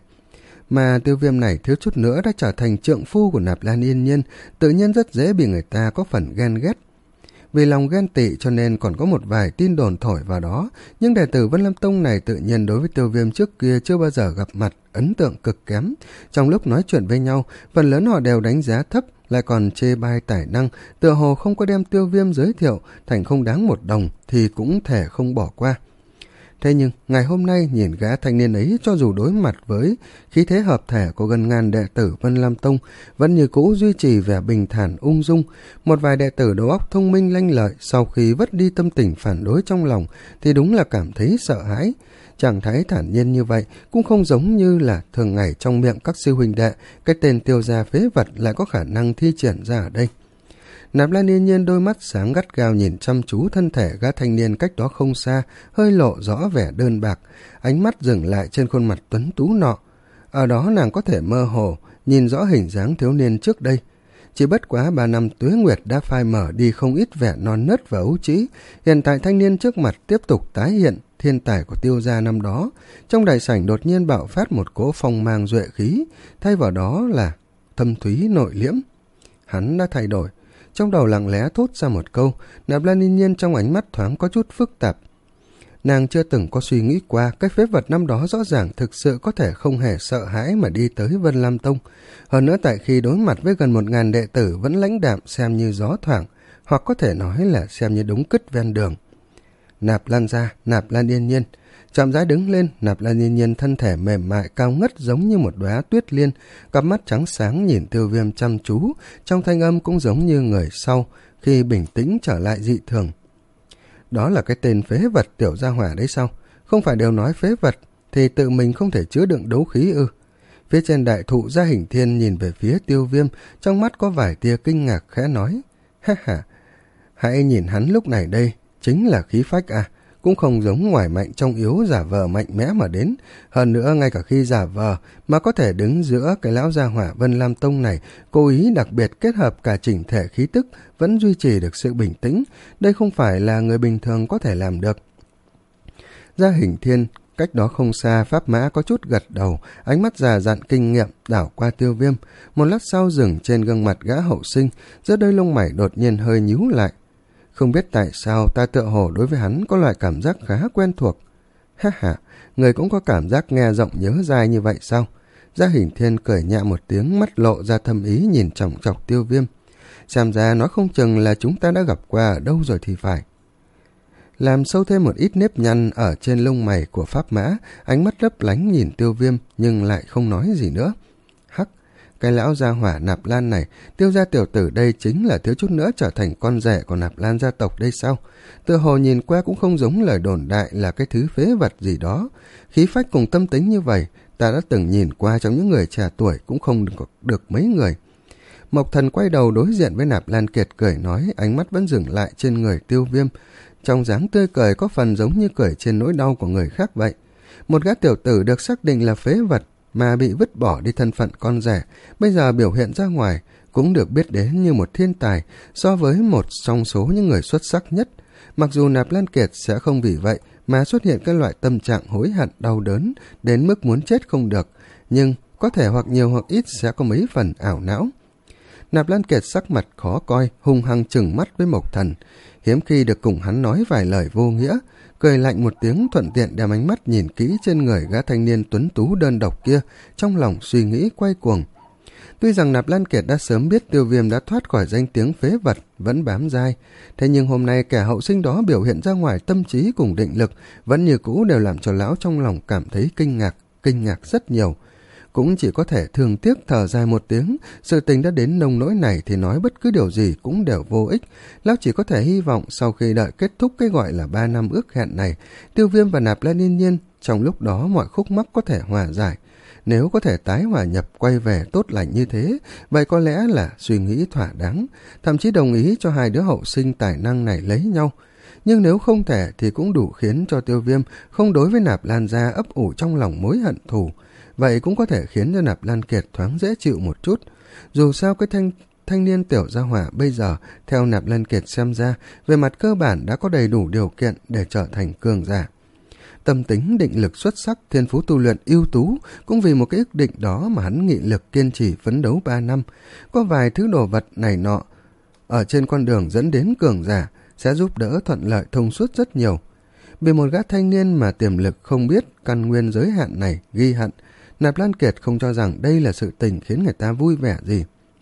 Mà Tiêu Viêm này thiếu chút nữa đã trở thành trượng phu của Nạp Lan Yên Nhiên, tự nhiên rất dễ bị người ta có phần ghen ghét. Vì lòng ghen tị cho nên còn có một vài tin đồn thổi vào đó, nhưng đệ tử Vân Lam Tông này tự nhiên đối với Tiêu Viêm trước kia chưa bao giờ gặp mặt, ấn tượng cực kém. Trong lúc nói chuyện với nhau, phần lớn họ đều đánh giá thấp, lại còn chê bai tài năng, tựa hồ không có đem Tiêu Viêm giới thiệu thành không đáng một đồng thì cũng thể không bỏ qua. Thế nhưng, ngày hôm nay nhìn gã thanh niên ấy, cho dù đối mặt với khí thế hợp thể của gần ngàn đệ tử Vân Lam Tông, vẫn như cũ duy trì vẻ bình thản ung dung. Một vài đệ tử đầu óc thông minh lanh lợi, sau khi vất đi tâm tình phản đối trong lòng, thì đúng là cảm thấy sợ hãi. Trạng thái thản nhiên như vậy cũng không giống như là thường ngày trong miệng các sư huynh đệ, cái tên Tiêu gia phế vật lại có khả năng thi triển ra ở đây. Nạp Lan Yên Nhiên đôi mắt sáng gắt gao nhìn chăm chú thân thể gã thanh niên cách đó không xa, hơi lộ rõ vẻ đơn bạc, ánh mắt dừng lại trên khuôn mặt tuấn tú nọ. Ở đó nàng có thể mơ hồ nhìn rõ hình dáng thiếu niên trước đây. Chỉ bất quá ba năm tuế nguyệt đã phai mở đi không ít vẻ non nớt và ấu trĩ. Hiện tại thanh niên trước mặt tiếp tục tái hiện thiên tài của Tiêu gia năm đó. Trong đại sảnh đột nhiên bạo phát một cỗ phong mang duệ khí, thay vào đó là thâm thúy nội liễm. hắn đã thay đổi. Trong đầu lặng lẽ thốt ra một câu, Nạp Lan Yên Nhiên trong ánh mắt thoáng có chút phức tạp. Nàng chưa từng có suy nghĩ qua cái phế vật năm đó rõ ràng thực sự có thể không hề sợ hãi mà đi tới Vân Lam Tông. Hơn nữa tại khi đối mặt với gần một ngàn đệ tử vẫn lãnh đạm xem như gió thoảng, hoặc có thể nói là xem như đống cứt ven đường. Nạp Lan gia, Nạp Lan Yên Nhiên. Chậm rãi đứng lên, Nạp Lan Yên Nhiên thân thể mềm mại cao ngất giống như một đóa tuyết liên, cặp mắt trắng sáng nhìn Tiêu Viêm chăm chú, trong thanh âm cũng giống như người sau khi bình tĩnh trở lại dị thường. Đó là cái tên phế vật tiểu gia hỏa đấy sao? Không phải đều nói phế vật thì tự mình không thể chứa đựng đấu khí ư? Phía trên đại thụ Gia Hình Thiên nhìn về phía Tiêu Viêm, trong mắt có vài tia kinh ngạc khẽ nói: "Ha ha, hãy nhìn hắn lúc này đây, chính là khí phách à, cũng không giống ngoài mạnh trong yếu giả vờ mạnh mẽ mà đến, hơn nữa ngay cả khi giả vờ mà có thể đứng giữa cái lão gia hỏa Vân Lam Tông này, cố ý đặc biệt kết hợp cả chỉnh thể khí tức, vẫn duy trì được sự bình tĩnh, đây không phải là người bình thường có thể làm được." Gia Hình Thiên cách đó không xa, Pháp Mã có chút gật đầu, ánh mắt già dặn kinh nghiệm đảo qua Tiêu Viêm, một lát sau dừng trên gương mặt gã hậu sinh, giữa đôi lông mày đột nhiên hơi nhíu lại. Không biết tại sao ta tựa hồ đối với hắn có loại cảm giác khá quen thuộc. Ha ha, người cũng có cảm giác nghe rộng nhớ dai như vậy sao? Gia Hình Thiên cười nhẹ một tiếng, mắt lộ ra thâm ý nhìn chòng chọc Tiêu Viêm. Xem ra nói không chừng là chúng ta đã gặp qua ở đâu rồi thì phải. Làm sâu thêm một ít nếp nhăn ở trên lông mày của Pháp Mã, ánh mắt lấp lánh nhìn Tiêu Viêm nhưng lại không nói gì nữa. Hắc, cái lão gia hỏa Nạp Lan này, Tiêu gia tiểu tử đây chính là thiếu chút nữa trở thành con rể của Nạp Lan gia tộc đây sao? Tựa hồ nhìn qua cũng không giống lời đồn đại là cái thứ phế vật gì đó. Khí phách cùng tâm tính như vậy, ta đã từng nhìn qua trong những người trẻ tuổi cũng không được, được mấy người. Mộc Thần quay đầu đối diện với Nạp Lan Kiệt cười nói, ánh mắt vẫn dừng lại trên người Tiêu Viêm. Trong dáng tươi cười có phần giống như cười trên nỗi đau của người khác vậy. Một gã tiểu tử được xác định là phế vật mà bị vứt bỏ đi thân phận con rể, bây giờ biểu hiện ra ngoài cũng được biết đến như một thiên tài so với một trong số những người xuất sắc nhất. Mặc dù Nạp Lan Kiệt sẽ không vì vậy mà xuất hiện cái loại tâm trạng hối hận đau đớn đến mức muốn chết không được, nhưng có thể hoặc nhiều hoặc ít sẽ có mấy phần ảo não. Nạp Lan Kiệt sắc mặt khó coi, hung hăng trừng mắt với Mộc Thần, hiếm khi được cùng hắn nói vài lời vô nghĩa, cười lạnh một tiếng, thuận tiện đem ánh mắt nhìn kỹ trên người gã thanh niên tuấn tú đơn độc kia, trong lòng suy nghĩ quay cuồng. Tuy rằng Nạp Lan Kiệt đã sớm biết Tiêu Viêm đã thoát khỏi danh tiếng phế vật, vẫn bám dai, thế nhưng hôm nay kẻ hậu sinh đó biểu hiện ra ngoài tâm trí cùng định lực, vẫn như cũ đều làm cho lão trong lòng cảm thấy kinh ngạc, kinh ngạc rất nhiều. Cũng chỉ có thể thường tiếc thở dài một tiếng, sự tình đã đến nông nỗi này thì nói bất cứ điều gì cũng đều vô ích. Lão chỉ có thể hy vọng sau khi đợi kết thúc cái gọi là ba năm ước hẹn này, Tiêu Viêm và Nạp Lan Yên Nhiên trong lúc đó mọi khúc mắc có thể hòa giải. Nếu có thể tái hòa nhập quay về tốt lành như thế, vậy có lẽ là suy nghĩ thỏa đáng, thậm chí đồng ý cho hai đứa hậu sinh tài năng này lấy nhau. Nhưng nếu không thể thì cũng đủ khiến cho Tiêu Viêm không đối với Nạp Lan gia ấp ủ trong lòng mối hận thù. Vậy cũng có thể khiến cho Nạp Lan Kiệt thoáng dễ chịu một chút. Dù sao cái thanh, thanh niên tiểu gia hỏa bây giờ, theo Nạp Lan Kiệt xem ra, về mặt cơ bản đã có đầy đủ điều kiện để trở thành cường giả. Tâm tính, định lực xuất sắc, thiên phú tu luyện ưu tú, cũng vì một cái ước định đó mà hắn nghị lực kiên trì phấn đấu ba năm. Có vài thứ đồ vật này nọ ở trên con đường dẫn đến cường giả sẽ giúp đỡ thuận lợi thông suốt rất nhiều. Vì một gã thanh niên mà tiềm lực không biết căn nguyên giới hạn này ghi hận, Nạp Lan Kiệt không cho rằng đây là sự tình khiến người ta vui vẻ gì.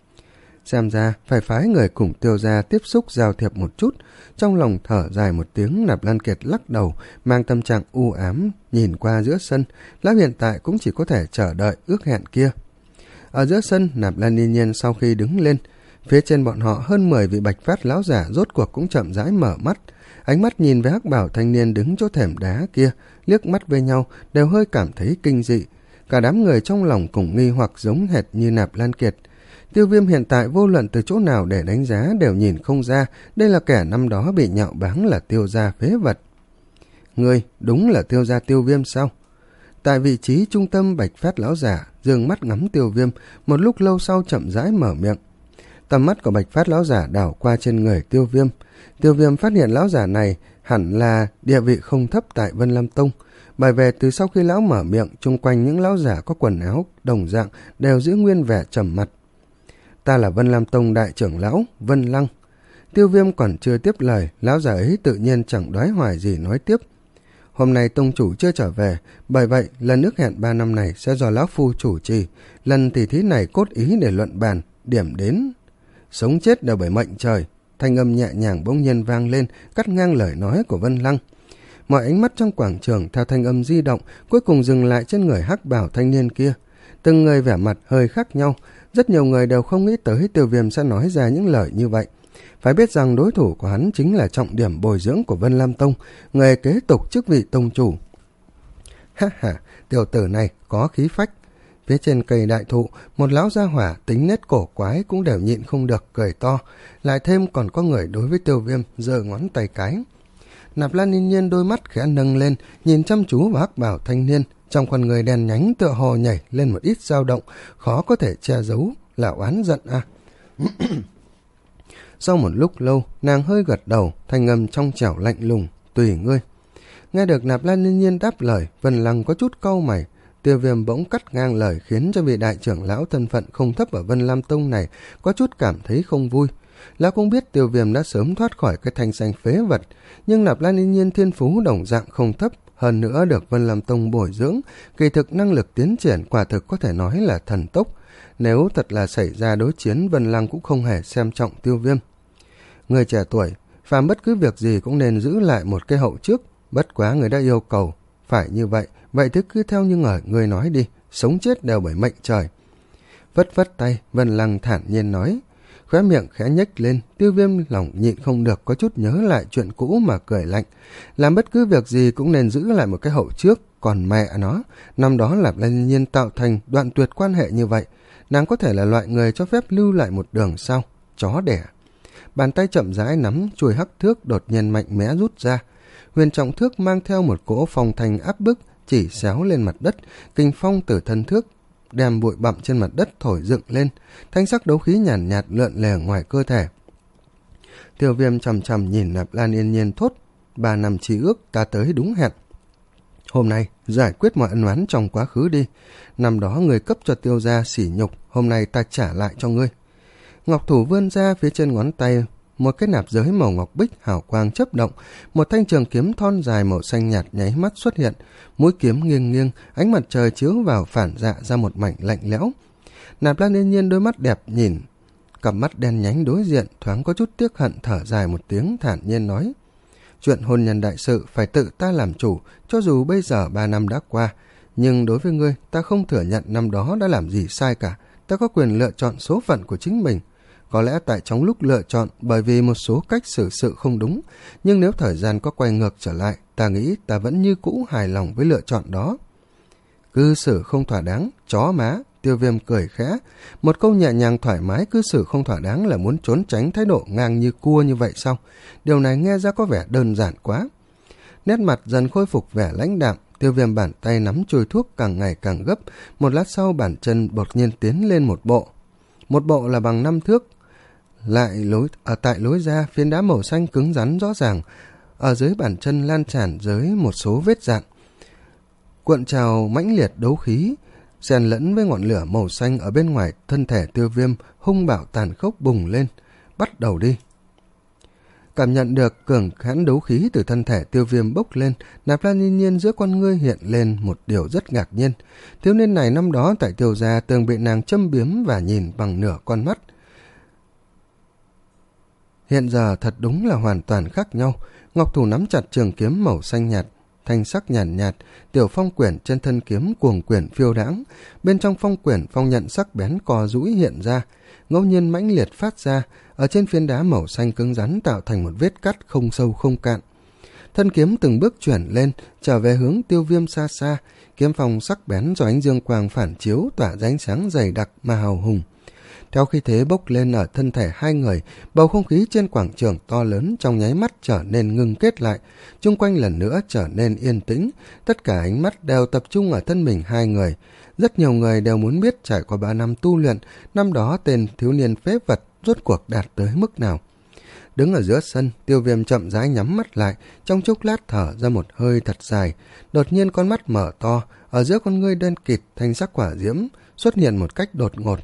Xem ra phải phái người cùng Tiêu gia tiếp xúc giao thiệp một chút. Trong lòng thở dài một tiếng, Nạp Lan Kiệt lắc đầu, mang tâm trạng u ám nhìn qua giữa sân. Lão hiện tại cũng chỉ có thể chờ đợi ước hẹn kia. Ở giữa sân, Nạp Lan Yên Nhiên sau khi đứng lên, phía trên bọn họ hơn mười vị bạch phát lão giả rốt cuộc cũng chậm rãi mở mắt. Ánh mắt nhìn về hắc bảo thanh niên đứng chỗ thềm đá kia, liếc mắt với nhau đều hơi cảm thấy kinh dị. Cả đám người trong lòng cũng nghi hoặc giống hệt như Nạp Lan Kiệt. Tiêu Viêm hiện tại vô luận từ chỗ nào để đánh giá đều nhìn không ra đây là kẻ năm đó bị nhạo báng là Tiêu gia phế vật. Ngươi đúng là Tiêu gia Tiêu Viêm sao? Tại vị trí trung tâm bạch phát lão giả dương mắt ngắm Tiêu Viêm, một lúc lâu sau chậm rãi mở miệng. Tầm mắt của bạch phát lão giả đảo qua trên người Tiêu Viêm. Tiêu Viêm phát hiện lão giả này hẳn là địa vị không thấp tại Vân Lam Tông, bởi về từ sau khi lão mở miệng, chung quanh những lão giả có quần áo đồng dạng đều giữ nguyên vẻ trầm mặt. Ta là Vân Lam Tông đại trưởng lão, Vân Lăng. Tiêu Viêm còn chưa tiếp lời, lão già ấy tự nhiên chẳng đoái hoài gì nói tiếp. Hôm nay tông chủ chưa trở về, bởi vậy lần ước hẹn ba năm này sẽ do lão phu chủ trì. Lần tỷ thí này cốt ý để luận bàn, điểm đến sống chết đều bởi mệnh trời. Thanh âm nhẹ nhàng bỗng nhiên vang lên, cắt ngang lời nói của Vân Lăng. Mọi ánh mắt trong quảng trường theo thanh âm di động, cuối cùng dừng lại trên người hắc bào thanh niên kia. Từng người vẻ mặt hơi khác nhau, rất nhiều người đều không nghĩ tới Tiêu Viêm sẽ nói ra những lời như vậy. Phải biết rằng đối thủ của hắn chính là trọng điểm bồi dưỡng của Vân Lam Tông, người kế tục chức vị tông chủ. Ha ha, tiểu tử này có khí phách. Phía trên cây đại thụ, một lão gia hỏa tính nết cổ quái cũng đều nhịn không được cười to, lại thêm còn có người đối với Tiêu Viêm giơ ngón tay cái. Nạp Lan Yên Nhiên đôi mắt khẽ nâng lên, nhìn chăm chú vào hắc bảo thanh niên, trong con người đèn nhánh tựa hồ nhảy lên một ít dao động, khó có thể che giấu, là oán giận à. Sau một lúc lâu, nàng hơi gật đầu, thanh âm trong trẻo lạnh lùng, tùy ngươi. Nghe được Nạp Lan Yên Nhiên đáp lời, Vân Lăng có chút cau mày. Tiêu Viêm bỗng cắt ngang lời khiến cho vị đại trưởng lão thân phận không thấp ở Vân Lam Tông này có chút cảm thấy không vui. Lão cũng biết Tiêu Viêm đã sớm thoát khỏi cái thanh danh phế vật, nhưng Nạp Lan Yên Nhiên thiên phú đồng dạng không thấp, hơn nữa được Vân Lam Tông bồi dưỡng, kỳ thực năng lực tiến triển quả thực có thể nói là thần tốc. Nếu thật là xảy ra đối chiến, Vân Lăng cũng không hề xem trọng Tiêu Viêm. Người trẻ tuổi, phàm bất cứ việc gì cũng nên giữ lại một cái hậu trước, bất quá người đã yêu cầu. Phải như vậy, vậy thì cứ theo như người, người nói đi, sống chết đều bởi mệnh trời. Vất vất tay, Vân Lăng thản nhiên nói. Khóe miệng khẽ nhếch lên, Tiêu Viêm lòng nhịn không được có chút nhớ lại chuyện cũ mà cười lạnh. Làm bất cứ việc gì cũng nên giữ lại một cái hậu trước, còn mẹ nó, năm đó Nạp Lan Yên Nhiên tạo thành đoạn tuyệt quan hệ như vậy, nàng có thể là loại người cho phép lưu lại một đường sau, chó đẻ. Bàn tay chậm rãi nắm chuôi hắc thước đột nhiên mạnh mẽ rút ra. Huyền trọng thước mang theo một cỗ phong thành áp bức, chỉ xéo lên mặt đất, kinh phong từ thân thước đem bụi bặm trên mặt đất thổi dựng lên, thanh sắc đấu khí nhàn nhạt, nhạt lượn lờ ngoài cơ thể. Tiêu Viêm chằm chằm nhìn Nạp Lan Yên Nhiên thốt, ba năm chí ước ta tới đúng hẹn. Hôm nay giải quyết mọi ân oán trong quá khứ đi, năm đó người cấp cho Tiêu gia sỉ nhục, hôm nay ta trả lại cho ngươi. Ngọc thủ vươn ra, phía trên ngón tay một cái nạp giới màu ngọc bích hào quang chớp động, một thanh trường kiếm thon dài màu xanh nhạt nháy mắt xuất hiện, mũi kiếm nghiêng nghiêng, ánh mặt trời chiếu vào phản dạ ra một mảnh lạnh lẽo. Nạp Lan Yên Nhiên đôi mắt đẹp nhìn cặp mắt đen nhánh đối diện, thoáng có chút tiếc hận, thở dài một tiếng, thản nhiên nói: chuyện hôn nhân đại sự phải tự ta làm chủ, cho dù bây giờ ba năm đã qua, nhưng đối với ngươi, ta không thừa nhận năm đó đã làm gì sai cả. Ta có quyền lựa chọn số phận của chính mình. Có lẽ tại trong lúc lựa chọn, bởi vì một số cách xử sự không đúng, nhưng nếu thời gian có quay ngược trở lại, ta nghĩ ta vẫn như cũ hài lòng với lựa chọn đó. Cư xử không thỏa đáng, chó má. Tiêu Viêm cười khẽ, một câu nhẹ nhàng thoải mái. Cư xử không thỏa đáng là muốn trốn tránh thái độ ngang như cua như vậy sao? Điều này nghe ra có vẻ đơn giản quá. Nét mặt dần khôi phục vẻ lãnh đạm. Tiêu Viêm bàn tay nắm chùi thuốc càng ngày càng gấp, một lát sau bàn chân đột nhiên tiến lên một bộ. Một bộ là bằng năm thước. Lại lối ở tại lối ra, phiến đá màu xanh cứng rắn rõ ràng, ở dưới bàn chân lan tràn dưới một số vết dạn. Cuộn trào mãnh liệt đấu khí, xen lẫn với ngọn lửa màu xanh ở bên ngoài thân thể Tiêu Viêm, hung bạo tàn khốc bùng lên. Bắt đầu đi. Cảm nhận được cường hãn đấu khí từ thân thể Tiêu Viêm bốc lên, Nạp Lan Yên Nhiên giữa con ngươi hiện lên một điều rất ngạc nhiên. Thiếu niên này năm đó tại Tiêu gia từng bị nàng châm biếm và nhìn bằng nửa con mắt. Hiện giờ thật đúng là hoàn toàn khác nhau. Ngọc thủ nắm chặt trường kiếm màu xanh nhạt, thanh sắc nhàn nhạt, nhạt, tiểu phong quyển trên thân kiếm cuồng quyển phiêu đãng, bên trong phong quyển phong nhận sắc bén co duỗi hiện ra, ngẫu nhiên mãnh liệt phát ra, ở trên phiến đá màu xanh cứng rắn tạo thành một vết cắt không sâu không cạn. Thân kiếm từng bước chuyển lên, trở về hướng Tiêu Viêm xa xa, kiếm phong sắc bén do ánh dương quang phản chiếu tỏa ra ánh sáng dày đặc mà hào hùng. Theo khí thế bốc lên ở thân thể hai người, bầu không khí trên quảng trường to lớn trong nháy mắt trở nên ngưng kết lại, chung quanh lần nữa trở nên yên tĩnh, tất cả ánh mắt đều tập trung ở thân mình hai người. Rất nhiều người đều muốn biết trải qua ba năm tu luyện, năm đó tên thiếu niên phế vật rốt cuộc đạt tới mức nào. Đứng ở giữa sân, Tiêu Viêm chậm rãi nhắm mắt lại, trong chốc lát thở ra một hơi thật dài, đột nhiên con mắt mở to, ở giữa con ngươi đen kịt thanh sắc quả diễm xuất hiện một cách đột ngột.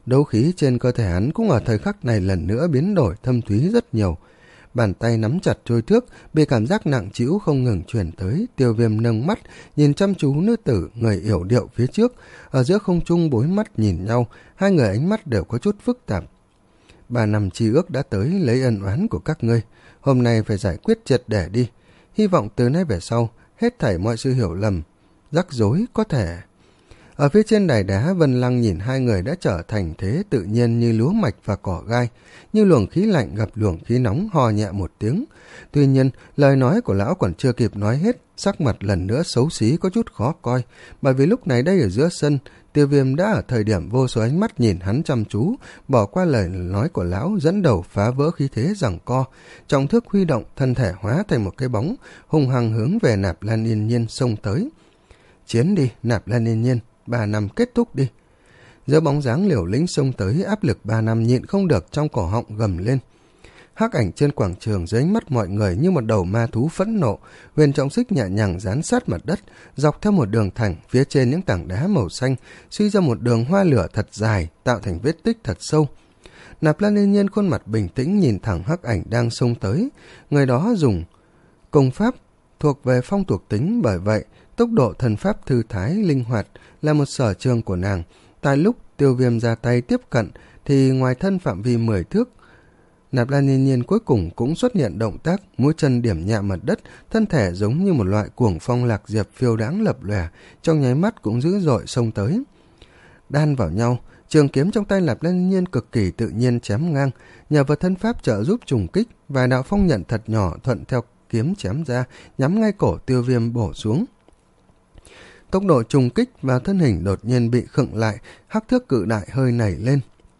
Đấu khí trên cơ thể hắn cũng ở thời khắc này lần nữa biến đổi thâm thúy rất nhiều. Bàn tay nắm chặt trôi thước, bị cảm giác nặng trĩu không ngừng truyền tới. Tiêu Viêm nâng mắt, nhìn chăm chú nữ tử, người yểu điệu phía trước. Ở giữa không trung bốn mắt nhìn nhau, hai người ánh mắt đều có chút phức tạp. Ba năm chi ước đã tới lấy ân oán của các ngươi. Hôm nay phải giải quyết triệt để đi. Hy vọng từ nay về sau, hết thảy mọi sự hiểu lầm, rắc rối có thể. Ở phía trên đài đá, Vân Lăng nhìn hai người đã trở thành thế tự nhiên như lúa mạch và cỏ gai, như luồng khí lạnh gặp luồng khí nóng, hò nhẹ một tiếng. Tuy nhiên, lời nói của lão còn chưa kịp nói hết, sắc mặt lần nữa xấu xí có chút khó coi, bởi vì lúc này đây ở giữa sân, Tiêu Viêm đã ở thời điểm vô số ánh mắt nhìn hắn chăm chú, bỏ qua lời nói của lão, dẫn đầu phá vỡ khí thế giằng co, trọng thước huy động, thân thể hóa thành một cái bóng, hung hăng hướng về Nạp Lan Yên Nhiên xông tới. Chiến đi, Nạp Lan Yên Nhiên, ba năm kết thúc đi. Giữa bóng dáng liều lĩnh xông tới, áp lực ba năm nhịn không được trong cổ họng gầm lên. Hắc ảnh trên quảng trường dưới ánh mắt mọi người như một đầu ma thú phẫn nộ. Huyền Trọng Xích nhẹ nhàng dán sát mặt đất, dọc theo một đường thẳng phía trên những tảng đá màu xanh, suy ra một đường hoa lửa thật dài, tạo thành vết tích thật sâu. Nạp Lan Yên Nhiên khuôn mặt bình tĩnh nhìn thẳng hắc ảnh đang xông tới. Người đó dùng công pháp thuộc về phong thuộc tính, bởi vậy tốc độ thần pháp thư thái linh hoạt là một sở trường của nàng. Tại lúc Tiêu Viêm ra tay tiếp cận thì ngoài thân phạm vi mười thước, Nạp Lan Yên Nhiên cuối cùng cũng xuất hiện động tác, mũi chân điểm nhẹ mặt đất, thân thể giống như một loại cuồng phong lạc diệp phiêu đáng lập lòe, trong nháy mắt cũng dữ dội xông tới. Đan vào nhau, trường kiếm trong tay Nạp Lan Yên Nhiên cực kỳ tự nhiên chém ngang, nhờ vào thân pháp trợ giúp trùng kích, vài đạo phong nhận thật nhỏ thuận theo kiếm chém ra, nhắm ngay cổ Tiêu Viêm bổ xuống. Tốc độ trùng kích và thân hình đột nhiên bị khựng lại, hắc thước cự đại hơi nảy lên.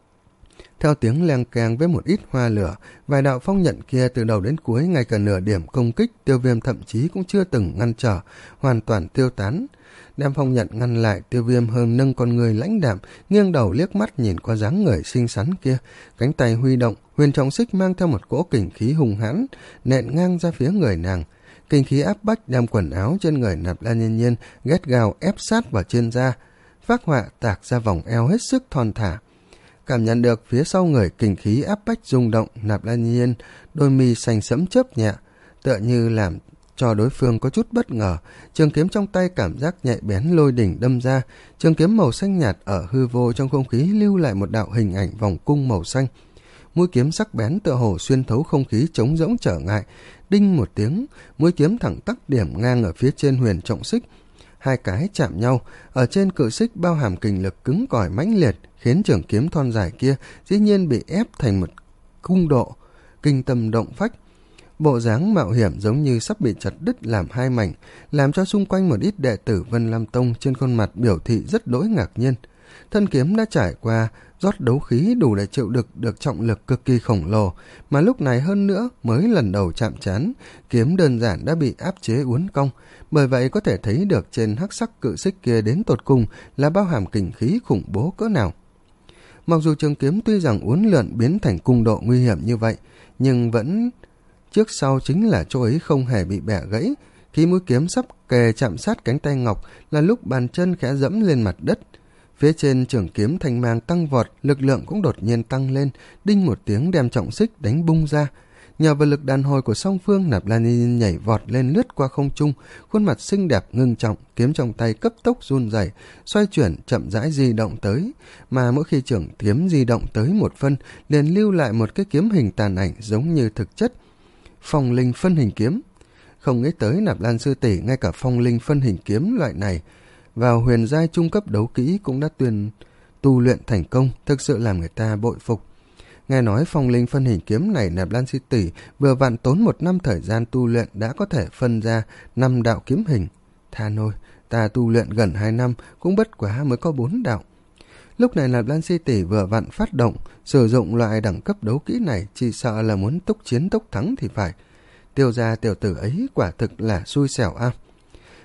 Theo tiếng leng keng với một ít hoa lửa, vài đạo phong nhận kia từ đầu đến cuối, ngay cả nửa điểm công kích Tiêu Viêm thậm chí cũng chưa từng ngăn trở, hoàn toàn tiêu tán. Đem phong nhận ngăn lại, Tiêu Viêm hơn nâng con người lãnh đạm, nghiêng đầu liếc mắt nhìn qua dáng người xinh xắn kia, cánh tay huy động, Huyền Trọng Xích mang theo một cỗ kình khí hùng hãn, nện ngang ra phía người nàng. Kinh khí áp bách đem quần áo trên người Nạp Lan Yên Nhiên ghét gào ép sát vào trên da, phác họa tạc ra vòng eo hết sức thon thả. Cảm nhận được phía sau người kình khí áp bách rung động, Nạp Lan Yên Nhiên đôi mi xanh sẫm chớp nhẹ, tựa như làm cho đối phương có chút bất ngờ. Trường kiếm trong tay cảm giác nhạy bén lôi đỉnh đâm ra, trường kiếm màu xanh nhạt ở hư vô trong không khí lưu lại một đạo hình ảnh vòng cung màu xanh. Mũi kiếm sắc bén tựa hồ xuyên thấu không khí trống rỗng trở ngại, đinh một tiếng, mũi kiếm thẳng tắc điểm ngang ở phía trên Huyền Trọng Xích. Hai cái chạm nhau, ở trên cự xích bao hàm kình lực cứng cỏi mãnh liệt, khiến trường kiếm thon dài kia dĩ nhiên bị ép thành một cung độ, kinh tâm động phách. Bộ dáng mạo hiểm giống như sắp bị chặt đứt làm hai mảnh, làm cho xung quanh một ít đệ tử Vân Lam Tông trên khuôn mặt biểu thị rất đỗi ngạc nhiên. Thân kiếm đã trải qua rót đấu khí đủ để chịu đựng được trọng lực cực kỳ khổng lồ, mà lúc này hơn nữa mới lần đầu chạm trán, kiếm đơn giản đã bị áp chế uốn cong, bởi vậy có thể thấy được trên hắc sắc cự xích kia đến tột cùng là bao hàm kình khí khủng bố cỡ nào. Mặc dù trường kiếm tuy rằng uốn lượn biến thành cung độ nguy hiểm như vậy, nhưng vẫn trước sau chính là chỗ ấy không hề bị bẻ gãy. Khi mũi kiếm sắp kề chạm sát cánh tay ngọc là lúc bàn chân khẽ dẫm lên mặt đất. Phía trên trường kiếm thanh mang tăng vọt, lực lượng cũng đột nhiên tăng lên, đinh một tiếng đem Trọng Xích đánh bung ra. Nhờ vào lực đàn hồi của song phương, Nạp Lan Yên Nhiên nhảy vọt lên lướt qua không trung, khuôn mặt xinh đẹp ngưng trọng, kiếm trong tay cấp tốc run rẩy, xoay chuyển chậm rãi di động tới, mà mỗi khi trường kiếm di động tới một phân, liền lưu lại một cái kiếm hình tàn ảnh giống như thực chất. Phong linh phân hình kiếm. Không nghĩ tới Nạp Lan sư tỷ ngay cả phong linh phân hình kiếm loại này vào huyền giai trung cấp đấu kỹ cũng đã tuyên tu luyện thành công, thực sự làm người ta bội phục. Nghe nói phong linh phân hình kiếm này Nạp Lan sư tỷ vừa vặn tốn một năm thời gian tu luyện đã có thể phân ra năm đạo kiếm hình. Tha nôi, ta tu luyện gần hai năm cũng bất quá mới có bốn đạo. Lúc này Nạp Lan sư tỷ vừa vặn phát động, sử dụng loại đẳng cấp đấu kỹ này chỉ sợ là muốn tốc chiến tốc thắng thì phải. Tiêu gia tiểu tử ấy quả thực là xui xẻo a.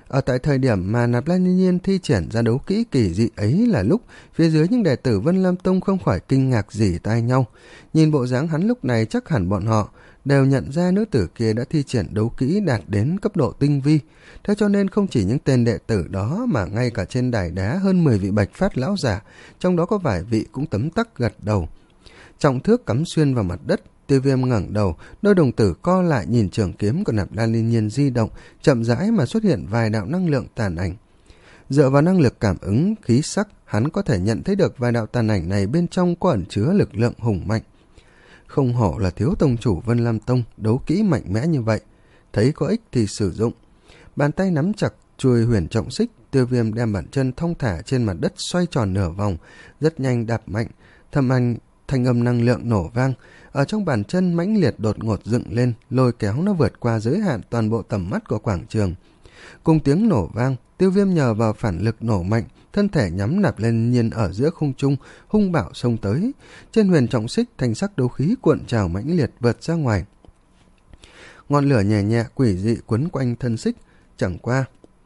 Ở tại thời điểm mà Nạp Lan Nhiên Nhiên thi triển ra đấu kỹ kỳ dị ấy là lúc phía dưới những đệ tử Vân Lam Tông không khỏi kinh ngạc rỉ tai nhau. Nhìn bộ dáng hắn lúc này chắc hẳn bọn họ đều nhận ra nữ tử kia đã thi triển đấu kỹ đạt đến cấp độ tinh vi. Thế cho nên không chỉ những tên đệ tử đó mà ngay cả trên đài đá hơn mười vị bạch phát lão giả, trong đó có vài vị cũng tấm tắc gật đầu. Trọng thước cắm xuyên vào mặt đất, Tiêu Viêm ngẩng đầu, đôi đồng tử co lại nhìn trường kiếm của Nạp Lan Nhiên Nhiên di động, chậm rãi mà xuất hiện vài đạo năng lượng tàn ảnh. Dựa vào năng lực cảm ứng khí sắc, hắn có thể nhận thấy được vài đạo tàn ảnh này bên trong có ẩn chứa lực lượng hùng mạnh. Không hổ là thiếu tông chủ Vân Lam Tông, đấu kỹ mạnh mẽ như vậy, thấy có ích thì sử dụng. Bàn tay nắm chặt chuôi huyền trọng xích, Tiêu Viêm đem bàn chân thong thả trên mặt đất xoay tròn nửa vòng, rất nhanh đạp mạnh, thâm anh thanh âm năng lượng nổ vang, ở trong bàn chân mãnh liệt đột ngột dựng lên, lôi kéo nó vượt qua giới hạn toàn bộ tầm mắt của quảng trường. Cùng tiếng nổ vang, Tiêu Viêm nhờ vào phản lực nổ mạnh, thân thể nhắm Nạp Lan Nhiên ở giữa không trung, hung bạo xông tới. Trên huyền trọng xích, thanh sắc đấu khí cuộn trào mãnh liệt vượt ra ngoài. Ngọn lửa nhẹ nhẹ quỷ dị quấn quanh thân xích, chẳng qua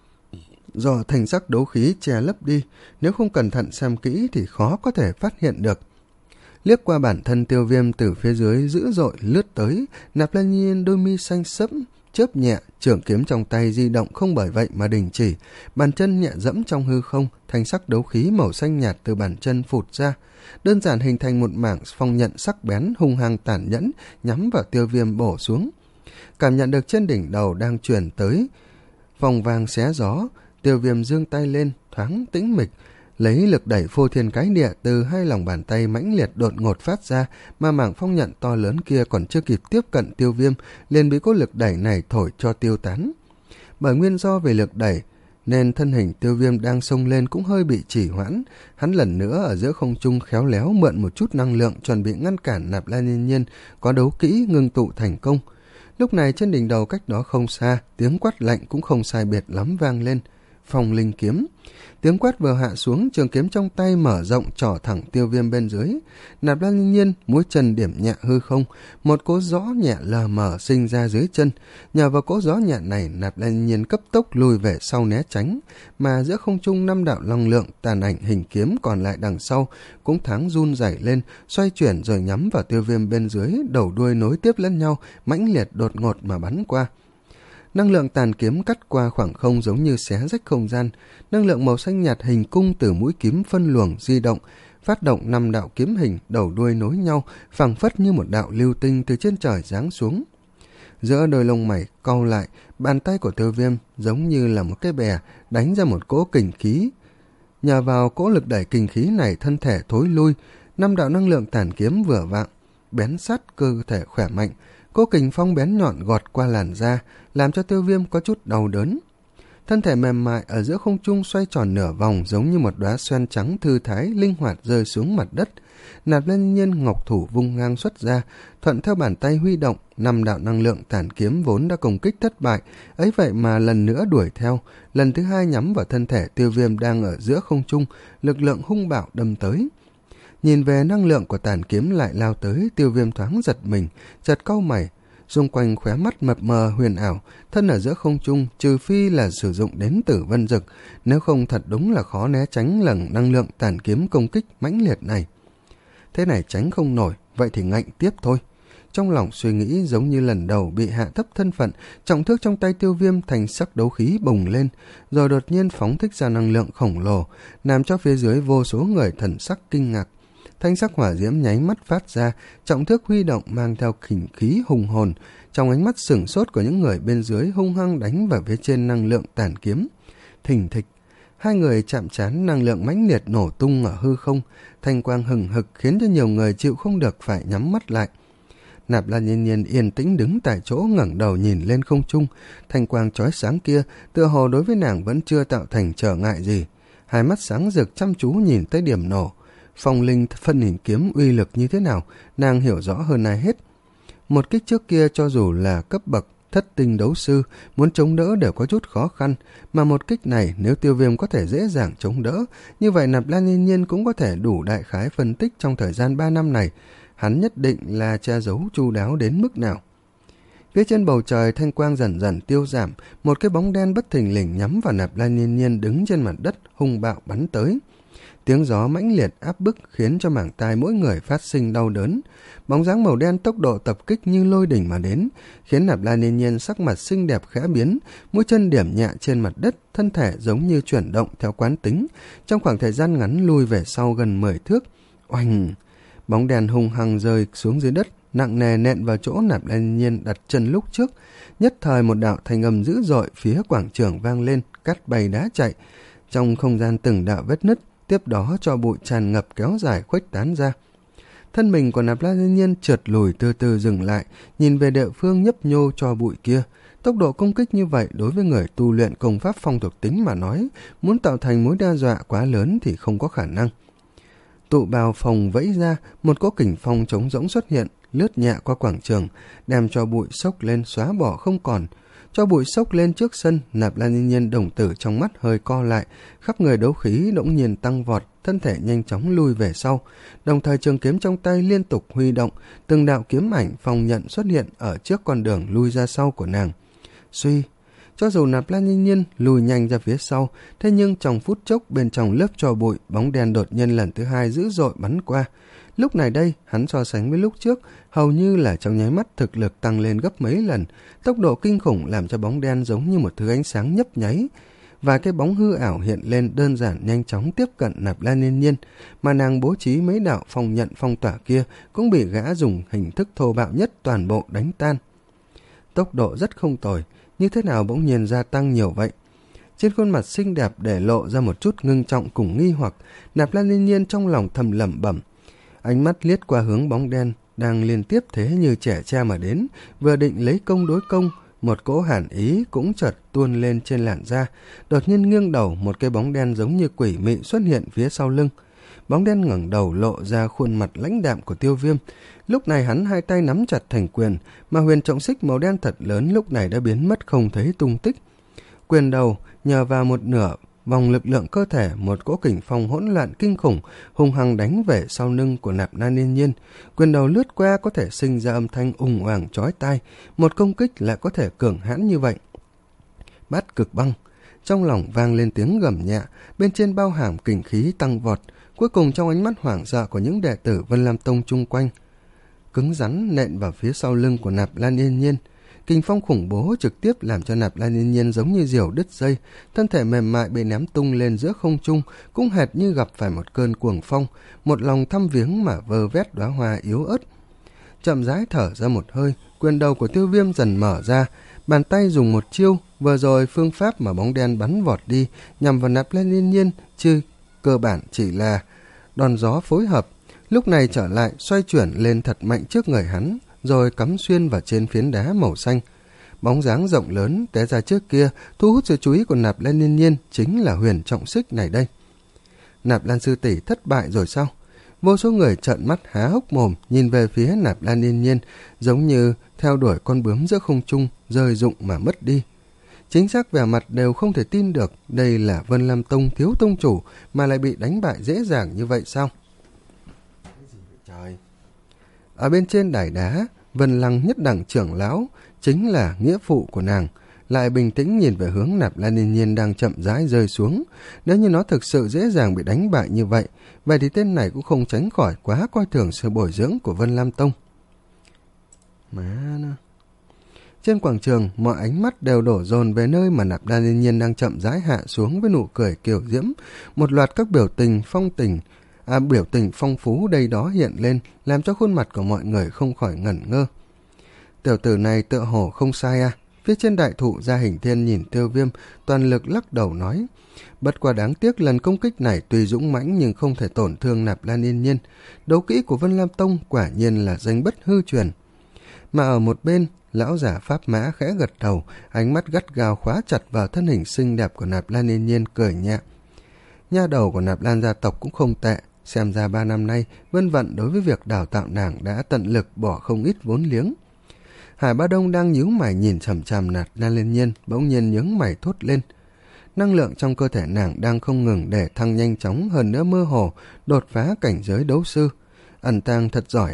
do thanh sắc đấu khí che lấp đi, nếu không cẩn thận xem kỹ thì khó có thể phát hiện được. Liếc qua bản thân Tiêu Viêm từ phía dưới dữ dội lướt tới, Nạp Lan Nhiên đôi mi xanh sẫm chớp nhẹ, trường kiếm trong tay di động không bởi vậy mà đình chỉ, bàn chân nhẹ dẫm trong hư không, thanh sắc đấu khí màu xanh nhạt từ bàn chân phụt ra, đơn giản hình thành một mảng phong nhận sắc bén hung hăng tàn nhẫn nhắm vào Tiêu Viêm bổ xuống. Cảm nhận được trên đỉnh đầu đang truyền tới vòng vàng xé gió, Tiêu Viêm giương tay lên, thoáng tĩnh mịch, lấy lực đẩy phô thiên cái địa từ hai lòng bàn tay mãnh liệt đột ngột phát ra, mà mảng phong nhận to lớn kia còn chưa kịp tiếp cận Tiêu Viêm liền bị cỗ lực đẩy này thổi cho tiêu tán. Bởi nguyên do về lực đẩy nên thân hình Tiêu Viêm đang xông lên cũng hơi bị trì hoãn. Hắn lần nữa ở giữa không trung khéo léo mượn một chút năng lượng chuẩn bị ngăn cản Nạp Lan Nhiên Nhiên có đấu kỹ ngưng tụ thành công. Lúc này trên đỉnh đầu cách đó không xa, tiếng quát lạnh cũng không sai biệt lắm vang lên. Phong linh kiếm. Tiếng quát vừa hạ xuống, trường kiếm trong tay mở rộng trỏ thẳng Tiêu Viêm bên dưới. Nạp Lan Nhiên Nhiên mũi chân điểm nhẹ hư không, một cỗ gió nhẹ lờ mờ sinh ra dưới chân. Nhờ vào cỗ gió nhẹ này, Nạp Lan Nhiên Nhiên cấp tốc lùi về sau né tránh, mà giữa không trung năm đạo năng lượng tàn ảnh hình kiếm còn lại đằng sau cũng thoáng run rẩy lên, xoay chuyển rồi nhắm vào Tiêu Viêm bên dưới, đầu đuôi nối tiếp lẫn nhau, mãnh liệt đột ngột mà bắn qua. Năng lượng tàn kiếm cắt qua khoảng không giống như xé rách không gian, năng lượng màu xanh nhạt hình cung từ mũi kiếm phân luồng di động, phát động năm đạo kiếm hình đầu đuôi nối nhau, phảng phất như một đạo lưu tinh từ trên trời giáng xuống. Giữa đôi lông mày cau lại, bàn tay của Tiêu Viêm giống như là một cái bè đánh ra một cỗ kình khí. Nhờ vào cỗ lực đẩy kình khí này, thân thể thối lui, năm đạo năng lượng tàn kiếm vừa vặn bén sát cơ thể khỏe mạnh, cỗ kình phong bén nhọn gọt qua làn da, làm cho Tiêu Viêm có chút đau đớn. Thân thể mềm mại ở giữa không trung xoay tròn nửa vòng giống như một đóa xoen trắng thư thái linh hoạt rơi xuống mặt đất. Nạp Lan Nhiên ngọc thủ vung ngang xuất ra, thuận theo bàn tay huy động, năm đạo năng lượng tàn kiếm vốn đã công kích thất bại, ấy vậy mà lần nữa đuổi theo, lần thứ hai nhắm vào thân thể Tiêu Viêm đang ở giữa không trung, lực lượng hung bạo đâm tới. Nhìn về năng lượng của tàn kiếm lại lao tới, Tiêu Viêm thoáng giật mình, chợt cau mày. Xung quanh khóe mắt mập mờ huyền ảo, thân ở giữa không trung, trừ phi là sử dụng đến Tử Vân Dực, nếu không thật đúng là khó né tránh lần năng lượng tàn kiếm công kích mãnh liệt này. Thế này tránh không nổi, vậy thì ngạnh tiếp thôi. Trong lòng suy nghĩ giống như lần đầu bị hạ thấp thân phận, trọng thước trong tay Tiêu Viêm thành sắc đấu khí bùng lên, rồi đột nhiên phóng thích ra năng lượng khổng lồ, làm cho phía dưới vô số người thần sắc kinh ngạc. Thanh sắc hỏa diễm nháy mắt phát ra, trọng thước huy động mang theo khỉnh khí hùng hồn, trong ánh mắt sửng sốt của những người bên dưới hung hăng đánh vào phía trên năng lượng tàn kiếm. Thình thịch, hai người chạm trán, năng lượng mãnh liệt nổ tung ở hư không, thanh quang hừng hực khiến cho nhiều người chịu không được phải nhắm mắt lại. Nạp Lan Nhiên Nhiên yên tĩnh đứng tại chỗ, ngẩng đầu nhìn lên không trung, thanh quang chói sáng kia tựa hồ đối với nàng vẫn chưa tạo thành trở ngại gì. Hai mắt sáng rực chăm chú nhìn tới điểm nổ. Phong linh phân hình kiếm uy lực như thế nào, nàng hiểu rõ hơn ai hết. Một kích trước kia cho dù là cấp bậc thất tinh đấu sư, muốn chống đỡ đều có chút khó khăn, mà một kích này nếu Tiêu Viêm có thể dễ dàng chống đỡ, như vậy Nạp Lan Nhiên Nhiên cũng có thể đủ đại khái phân tích trong thời gian ba năm này, hắn nhất định là che giấu chu đáo đến mức nào. Phía trên bầu trời thanh quang dần dần tiêu giảm, một cái bóng đen bất thình lình nhắm vào Nạp Lan Nhiên Nhiên đứng trên mặt đất hung bạo bắn tới. Tiếng gió mãnh liệt áp bức khiến cho mảng tai mỗi người phát sinh đau đớn. Bóng dáng màu đen tốc độ tập kích như lôi đỉnh mà đến, khiến Nạp Lan Nhiên Nhiên sắc mặt xinh đẹp khẽ biến, mũi chân điểm nhẹ trên mặt đất, thân thể giống như chuyển động theo quán tính, trong khoảng thời gian ngắn lui về sau gần mười thước. Oanh! Bóng đen hung hăng rơi xuống dưới đất, nặng nề nện vào chỗ Nạp Lan Nhiên Nhiên đặt chân lúc trước. Nhất thời một đạo thanh âm dữ dội phía quảng trường vang lên, cắt bay đá chạy. Trong không gian từng đạo vết nứt, tiếp đó cho bụi tràn ngập kéo dài khuếch tán ra. Thân mình của Nạp Lan Nhiên Nhiên trượt lùi từ từ dừng lại, nhìn về địa phương nhấp nhô cho bụi kia. Tốc độ công kích như vậy đối với người tu luyện công pháp phong thuộc tính mà nói, muốn tạo thành mối đe dọa quá lớn thì không có khả năng. Tụ bào phòng vẫy ra, một cỗ kình phong trống rỗng xuất hiện, lướt nhẹ qua quảng trường, đem cho bụi xốc lên xóa bỏ không còn. Cho bụi xốc lên trước sân, Nạp Lan Nhiên Nhiên đồng tử trong mắt hơi co lại, khắp người đấu khí đỗng nhiên tăng vọt, thân thể nhanh chóng lui về sau, đồng thời trường kiếm trong tay liên tục huy động, từng đạo kiếm ảnh phong nhận xuất hiện ở trước con đường lui ra sau của nàng. Suy, cho dù Nạp Lan Nhiên Nhiên lùi nhanh ra phía sau, thế nhưng trong phút chốc bên trong lớp tro bụi, bóng đen đột nhiên lần thứ hai dữ dội bắn qua. Lúc này đây, hắn so sánh với lúc trước, hầu như là trong nháy mắt thực lực tăng lên gấp mấy lần, tốc độ kinh khủng làm cho bóng đen giống như một thứ ánh sáng nhấp nháy. Và cái bóng hư ảo hiện lên đơn giản nhanh chóng tiếp cận Nạp Lan Nhiên Nhiên, mà nàng bố trí mấy đạo phong nhận phong tỏa kia cũng bị gã dùng hình thức thô bạo nhất toàn bộ đánh tan. Tốc độ rất không tồi, như thế nào bỗng nhiên gia tăng nhiều vậy? Trên khuôn mặt xinh đẹp để lộ ra một chút ngưng trọng cùng nghi hoặc, Nạp Lan Nhiên Nhiên trong lòng thầm lẩm bẩm. Ánh mắt liếc qua hướng bóng đen đang liên tiếp thế như trẻ tre mà đến, vừa định lấy công đối công, một cỗ hàn ý cũng chợt tuôn lên trên làn da. Đột nhiên nghiêng đầu, một cái bóng đen giống như quỷ mị xuất hiện phía sau lưng. Bóng đen ngẩng đầu lộ ra khuôn mặt lãnh đạm của Tiêu Viêm. Lúc này hắn hai tay nắm chặt thành quyền, mà huyền trọng xích màu đen thật lớn lúc này đã biến mất không thấy tung tích. Quyền đầu nhờ vào một nửa vòng lực lượng cơ thể, một cỗ kình phong hỗn loạn kinh khủng hung hăng đánh về sau lưng của Nạp Lan Nhiên Nhiên. Quyền đầu lướt qua có thể sinh ra âm thanh ùng oàng chói tai, một công kích lại có thể cường hãn như vậy. Bát cực băng. Trong lòng vang lên tiếng gầm nhẹ, bên trên bao hàm kình khí tăng vọt, cuối cùng trong ánh mắt hoảng sợ của những đệ tử Vân Lam Tông chung quanh, cứng rắn nện vào phía sau lưng của Nạp Lan Nhiên Nhiên. Kình phong khủng bố trực tiếp làm cho Nạp Lan Nhiên Nhiên giống như diều đứt dây, thân thể mềm mại bị ném tung lên giữa không trung, cũng hệt như gặp phải một cơn cuồng phong, một lòng thăm viếng mà vơ vét đóa hoa yếu ớt. Chậm rãi thở ra một hơi, quyền đầu của Tiêu Viêm dần mở ra, bàn tay dùng một chiêu, vừa rồi phương pháp mà bóng đen bắn vọt đi nhằm vào Nạp Lan Nhiên Nhiên, chứ cơ bản chỉ là đòn gió phối hợp. Lúc này trở lại, xoay chuyển lên thật mạnh trước người hắn, rồi cắm xuyên vào trên phiến đá màu xanh. Bóng dáng rộng lớn té ra trước kia, thu hút sự chú ý của Nạp Lan Nhiên Nhiên chính là huyền trọng xích này đây. Nạp Lan sư tỷ thất bại rồi sao? Vô số người trợn mắt há hốc mồm nhìn về phía Nạp Lan Nhiên Nhiên, giống như theo đuổi con bướm giữa không trung, rơi rụng mà mất đi. Chính xác vẻ mặt đều không thể tin được, đây là Vân Lam Tông thiếu tông chủ mà lại bị đánh bại dễ dàng như vậy sao? Trời. Ở bên trên đài đá, Vân Lăng nhất đẳng trưởng lão, chính là nghĩa phụ của nàng, lại bình tĩnh nhìn về hướng Nạp Lan Nhiên Nhiên đang chậm rãi rơi xuống. Nếu như nó thực sự dễ dàng bị đánh bại như vậy, vậy thì tên này cũng không tránh khỏi quá coi thường sự bồi dưỡng của Vân Lam Tông. Má nó. Trên quảng trường, mọi ánh mắt đều đổ dồn về nơi mà Nạp Lan Nhiên Nhiên đang chậm rãi hạ xuống với nụ cười kiều diễm. Một loạt các biểu tình phong tình, à, biểu tình phong phú đây đó hiện lên, làm cho khuôn mặt của mọi người không khỏi ngẩn ngơ. Tiểu tử này tựa hồ không sai à? Phía trên đại thụ Gia Hình Thiên nhìn Tiêu Viêm, toàn lực lắc đầu nói. Bất quá đáng tiếc lần công kích này tuy dũng mãnh nhưng không thể tổn thương Nạp Lan Nhiên Nhiên. Đấu kỹ của Vân Lam Tông quả nhiên là danh bất hư truyền. Mà ở một bên, lão giả Pháp Mã khẽ gật đầu, ánh mắt gắt gao khóa chặt vào thân hình xinh đẹp của Nạp Lan Nhiên Nhiên, cười nhẹ. Nha đầu của Nạp Lan gia tộc cũng không tệ, xem ra ba năm nay Vân Vận đối với việc đào tạo nàng đã tận lực bỏ không ít vốn liếng. Hải Ba Đông đang nhíu mày nhìn chằm chằm Nạp Lan Nhiên Nhiên, bỗng nhiên nhướng mày thốt lên. Năng lượng trong cơ thể nàng đang không ngừng để thăng nhanh chóng, hơn nữa mơ hồ đột phá cảnh giới đấu sư. Ẩn tàng thật giỏi à,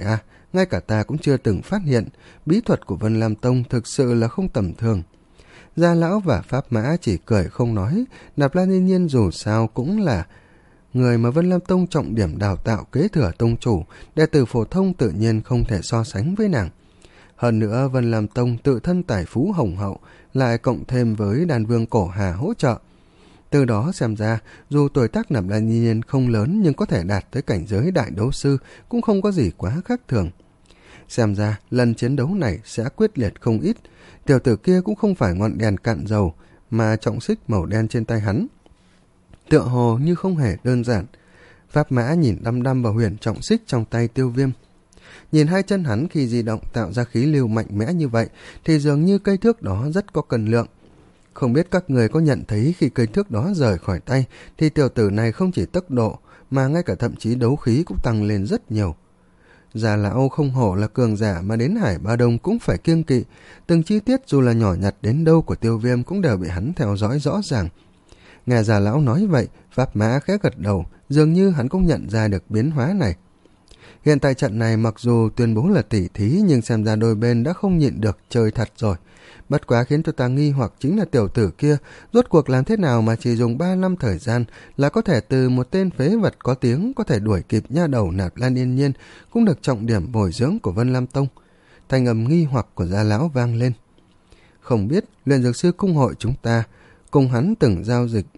ngay cả ta cũng chưa từng phát hiện. Bí thuật của Vân Lam Tông thực sự là không tầm thường. Gia lão và Pháp Mã chỉ cười không nói. Nạp Lan Yên Nhiên dù sao cũng là người mà Vân Lam Tông trọng điểm đào tạo kế thừa tông chủ, đệ tử phổ thông tự nhiên không thể so sánh với nàng. Hơn nữa Vân Lam Tông tự thân tài phú hồng hậu, lại cộng thêm với đàn vương Cổ Hà hỗ trợ. Từ đó xem ra, dù tuổi tác Nạp Lan Yên Nhiên không lớn nhưng có thể đạt tới cảnh giới đại đấu sư cũng không có gì quá khác thường. Xem ra lần chiến đấu này sẽ quyết liệt không ít. Tiểu tử kia cũng không phải ngọn đèn cạn dầu, mà trọng xích màu đen trên tay hắn tựa hồ như không hề đơn giản. Pháp Mã nhìn đăm đăm vào huyền trọng xích trong tay Tiêu Viêm. Nhìn hai chân hắn khi di động tạo ra khí lưu mạnh mẽ như vậy thì dường như cây thước đó rất có cân lượng. Không biết các người có nhận thấy khi cây thước đó rời khỏi tay thì tiểu tử này không chỉ tốc độ mà ngay cả thậm chí đấu khí cũng tăng lên rất nhiều. Già lão không hổ là cường giả mà đến Hải Ba Đông cũng phải kiêng kỵ. Từng chi tiết dù là nhỏ nhặt đến đâu của Tiêu Viêm cũng đều bị hắn theo dõi rõ ràng. Nghe già lão nói vậy, Pháp Mã khẽ gật đầu, dường như hắn cũng nhận ra được biến hóa này. Hiện tại trận này mặc dù tuyên bố là tỉ thí nhưng xem ra đôi bên đã không nhịn được chơi thật rồi. Bất quá khiến cho ta nghi hoặc chính là tiểu tử kia rốt cuộc làm thế nào mà chỉ dùng ba năm thời gian là có thể từ một tên phế vật có tiếng có thể đuổi kịp nha đầu Nạp Lan Yên Nhiên, cũng được trọng điểm bồi dưỡng của Vân Lam Tông. Thanh âm nghi hoặc của gia lão vang lên. Không biết luyện dược sư cung hội chúng ta cùng hắn từng giao dịch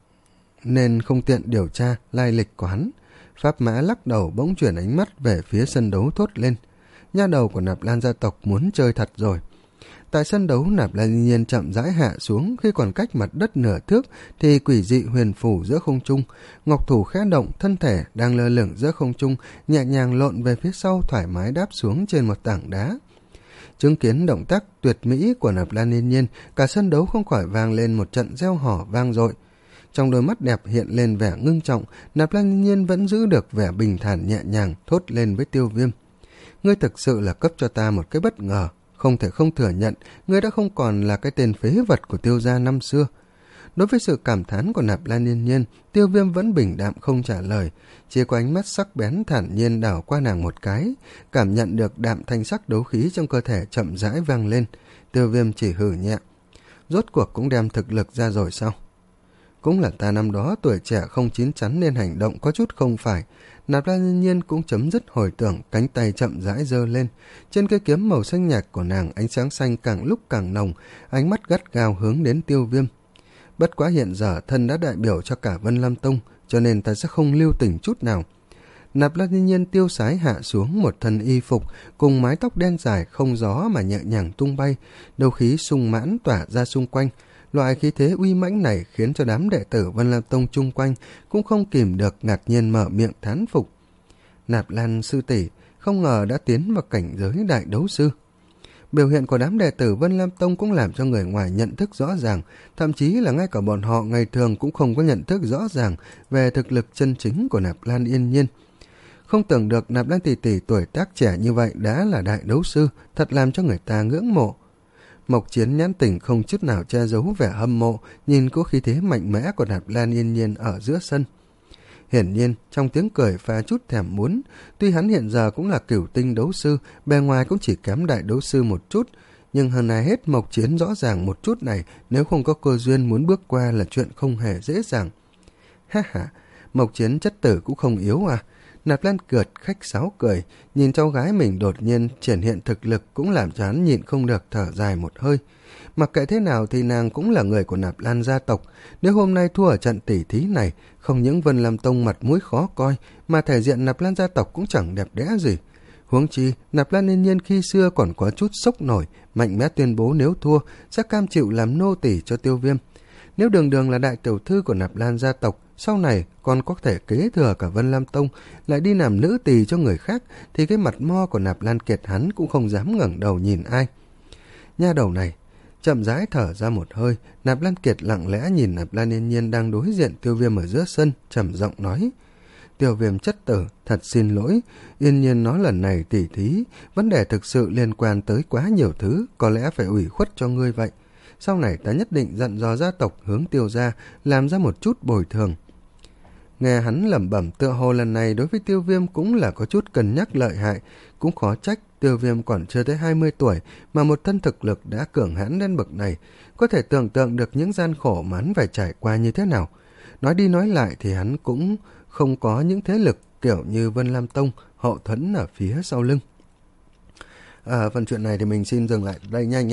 nên không tiện điều tra lai lịch của hắn. Pháp Mã lắc đầu bỗng chuyển ánh mắt về phía sân đấu thốt lên. Nha đầu của Nạp Lan gia tộc muốn chơi thật rồi. Tại sân đấu, Nạp Lan Yên Nhiên chậm rãi hạ xuống, khi còn cách mặt đất nửa thước thì quỷ dị huyền phủ giữa không trung, ngọc thủ khẽ động, thân thể đang lơ lửng giữa không trung nhẹ nhàng lộn về phía sau, thoải mái đáp xuống trên một tảng đá. Chứng kiến động tác tuyệt mỹ của Nạp Lan Yên Nhiên, cả sân đấu không khỏi vang lên một trận reo hò vang dội. Trong đôi mắt đẹp hiện lên vẻ ngưng trọng, Nạp Lan Yên Nhiên vẫn giữ được vẻ bình thản nhẹ nhàng, thốt lên với Tiêu Viêm. Ngươi thực sự là cấp cho ta một cái bất ngờ. Không thể không thừa nhận, ngươi đã không còn là cái tên phế vật của Tiêu gia năm xưa. Đối với sự cảm thán của Nạp Lan Yên Nhiên, Tiêu Viêm vẫn bình đạm không trả lời, chỉ có ánh mắt sắc bén thản nhiên đảo qua nàng một cái, cảm nhận được đạm thanh sắc đấu khí trong cơ thể chậm rãi vang lên. Tiêu Viêm chỉ hừ nhẹ. Rốt cuộc cũng đem thực lực ra rồi sao? Cũng là ta năm đó tuổi trẻ không chín chắn nên hành động có chút không phải. Nạp Lan Yên Nhiên cũng chấm dứt hồi tưởng, cánh tay chậm rãi giơ lên. Trên cây kiếm màu xanh nhạt của nàng, ánh sáng xanh càng lúc càng nồng, ánh mắt gắt gao hướng đến Tiêu Viêm. Bất quá hiện giờ thân đã đại biểu cho cả Vân Lam Tông, cho nên ta sẽ không lưu tình chút nào. Nạp Lan Yên Nhiên tiêu sái hạ xuống một thân y phục cùng mái tóc đen dài không gió mà nhẹ nhàng tung bay, đấu khí sung mãn tỏa ra xung quanh. Loại khí thế uy mãnh này khiến cho đám đệ tử Vân Lam Tông chung quanh cũng không kìm được ngạc nhiên mở miệng thán phục. Nạp Lan sư tỷ không ngờ đã tiến vào cảnh giới đại đấu sư. Biểu hiện của đám đệ tử Vân Lam Tông cũng làm cho người ngoài nhận thức rõ ràng, thậm chí là ngay cả bọn họ ngày thường cũng không có nhận thức rõ ràng về thực lực chân chính của Nạp Lan Yên Nhiên. Không tưởng được Nạp Lan tỷ tỷ tuổi tác trẻ như vậy đã là đại đấu sư, thật làm cho người ta ngưỡng mộ. Mộc Chiến nhãn tỉnh không chút nào che giấu vẻ hâm mộ, nhìn cô khí thế mạnh mẽ của Nạp Lan Yên Nhiên ở giữa sân. Hiển nhiên, trong tiếng cười pha chút thèm muốn, tuy hắn hiện giờ cũng là cửu tinh đấu sư, bề ngoài cũng chỉ kém đại đấu sư một chút, nhưng hơn ai hết Mộc Chiến rõ ràng một chút này, nếu không có cơ duyên muốn bước qua là chuyện không hề dễ dàng. Ha ha, Mộc Chiến chất tử cũng không yếu à. Nạp Lan cợt khách sáo cười, nhìn cháu gái mình đột nhiên triển hiện thực lực cũng làm cho hắn nhịn không được thở dài một hơi. Mặc kệ thế nào thì nàng cũng là người của Nạp Lan gia tộc, nếu hôm nay thua ở trận tỉ thí này, không những Vân Lam Tông mặt mũi khó coi, mà thể diện Nạp Lan gia tộc cũng chẳng đẹp đẽ gì. Huống chi, Nạp Lan Yên Nhiên khi xưa còn có chút sốc nổi, mạnh mẽ tuyên bố nếu thua sẽ cam chịu làm nô tỳ cho Tiêu Viêm. Nếu đường đường là đại tiểu thư của Nạp Lan gia tộc, sau này còn có thể kế thừa cả Vân Lam Tông, lại đi làm nữ tỳ cho người khác, thì cái mặt mo của Nạp Lan Kiệt hắn cũng không dám ngẩng đầu nhìn ai. Nha đầu này chậm rãi thở ra một hơi, Nạp Lan Kiệt lặng lẽ nhìn Nạp Lan Yên Nhiên đang đối diện Tiêu Viêm ở giữa sân, trầm giọng nói: Tiêu Viêm chất tử, thật xin lỗi, Yên Nhiên nói lần này tỉ thí, vấn đề thực sự liên quan tới quá nhiều thứ, có lẽ phải ủy khuất cho ngươi vậy. Sau này ta nhất định dặn dò gia tộc hướng Tiêu gia làm ra một chút bồi thường. Nghe hắn lẩm bẩm tựa hồ lần này đối với Tiêu Viêm cũng là có chút cân nhắc lợi hại, cũng khó trách Tiêu Viêm còn chưa tới hai mươi tuổi mà một thân thực lực đã cường hãn đến bậc này, có thể tưởng tượng được những gian khổ mà hắn phải trải qua như thế nào. Nói đi nói lại thì hắn cũng không có những thế lực kiểu như Vân Lam Tông hậu thuẫn ở phía sau lưng. À, phần chuyện này thì mình xin dừng lại đây nhanh.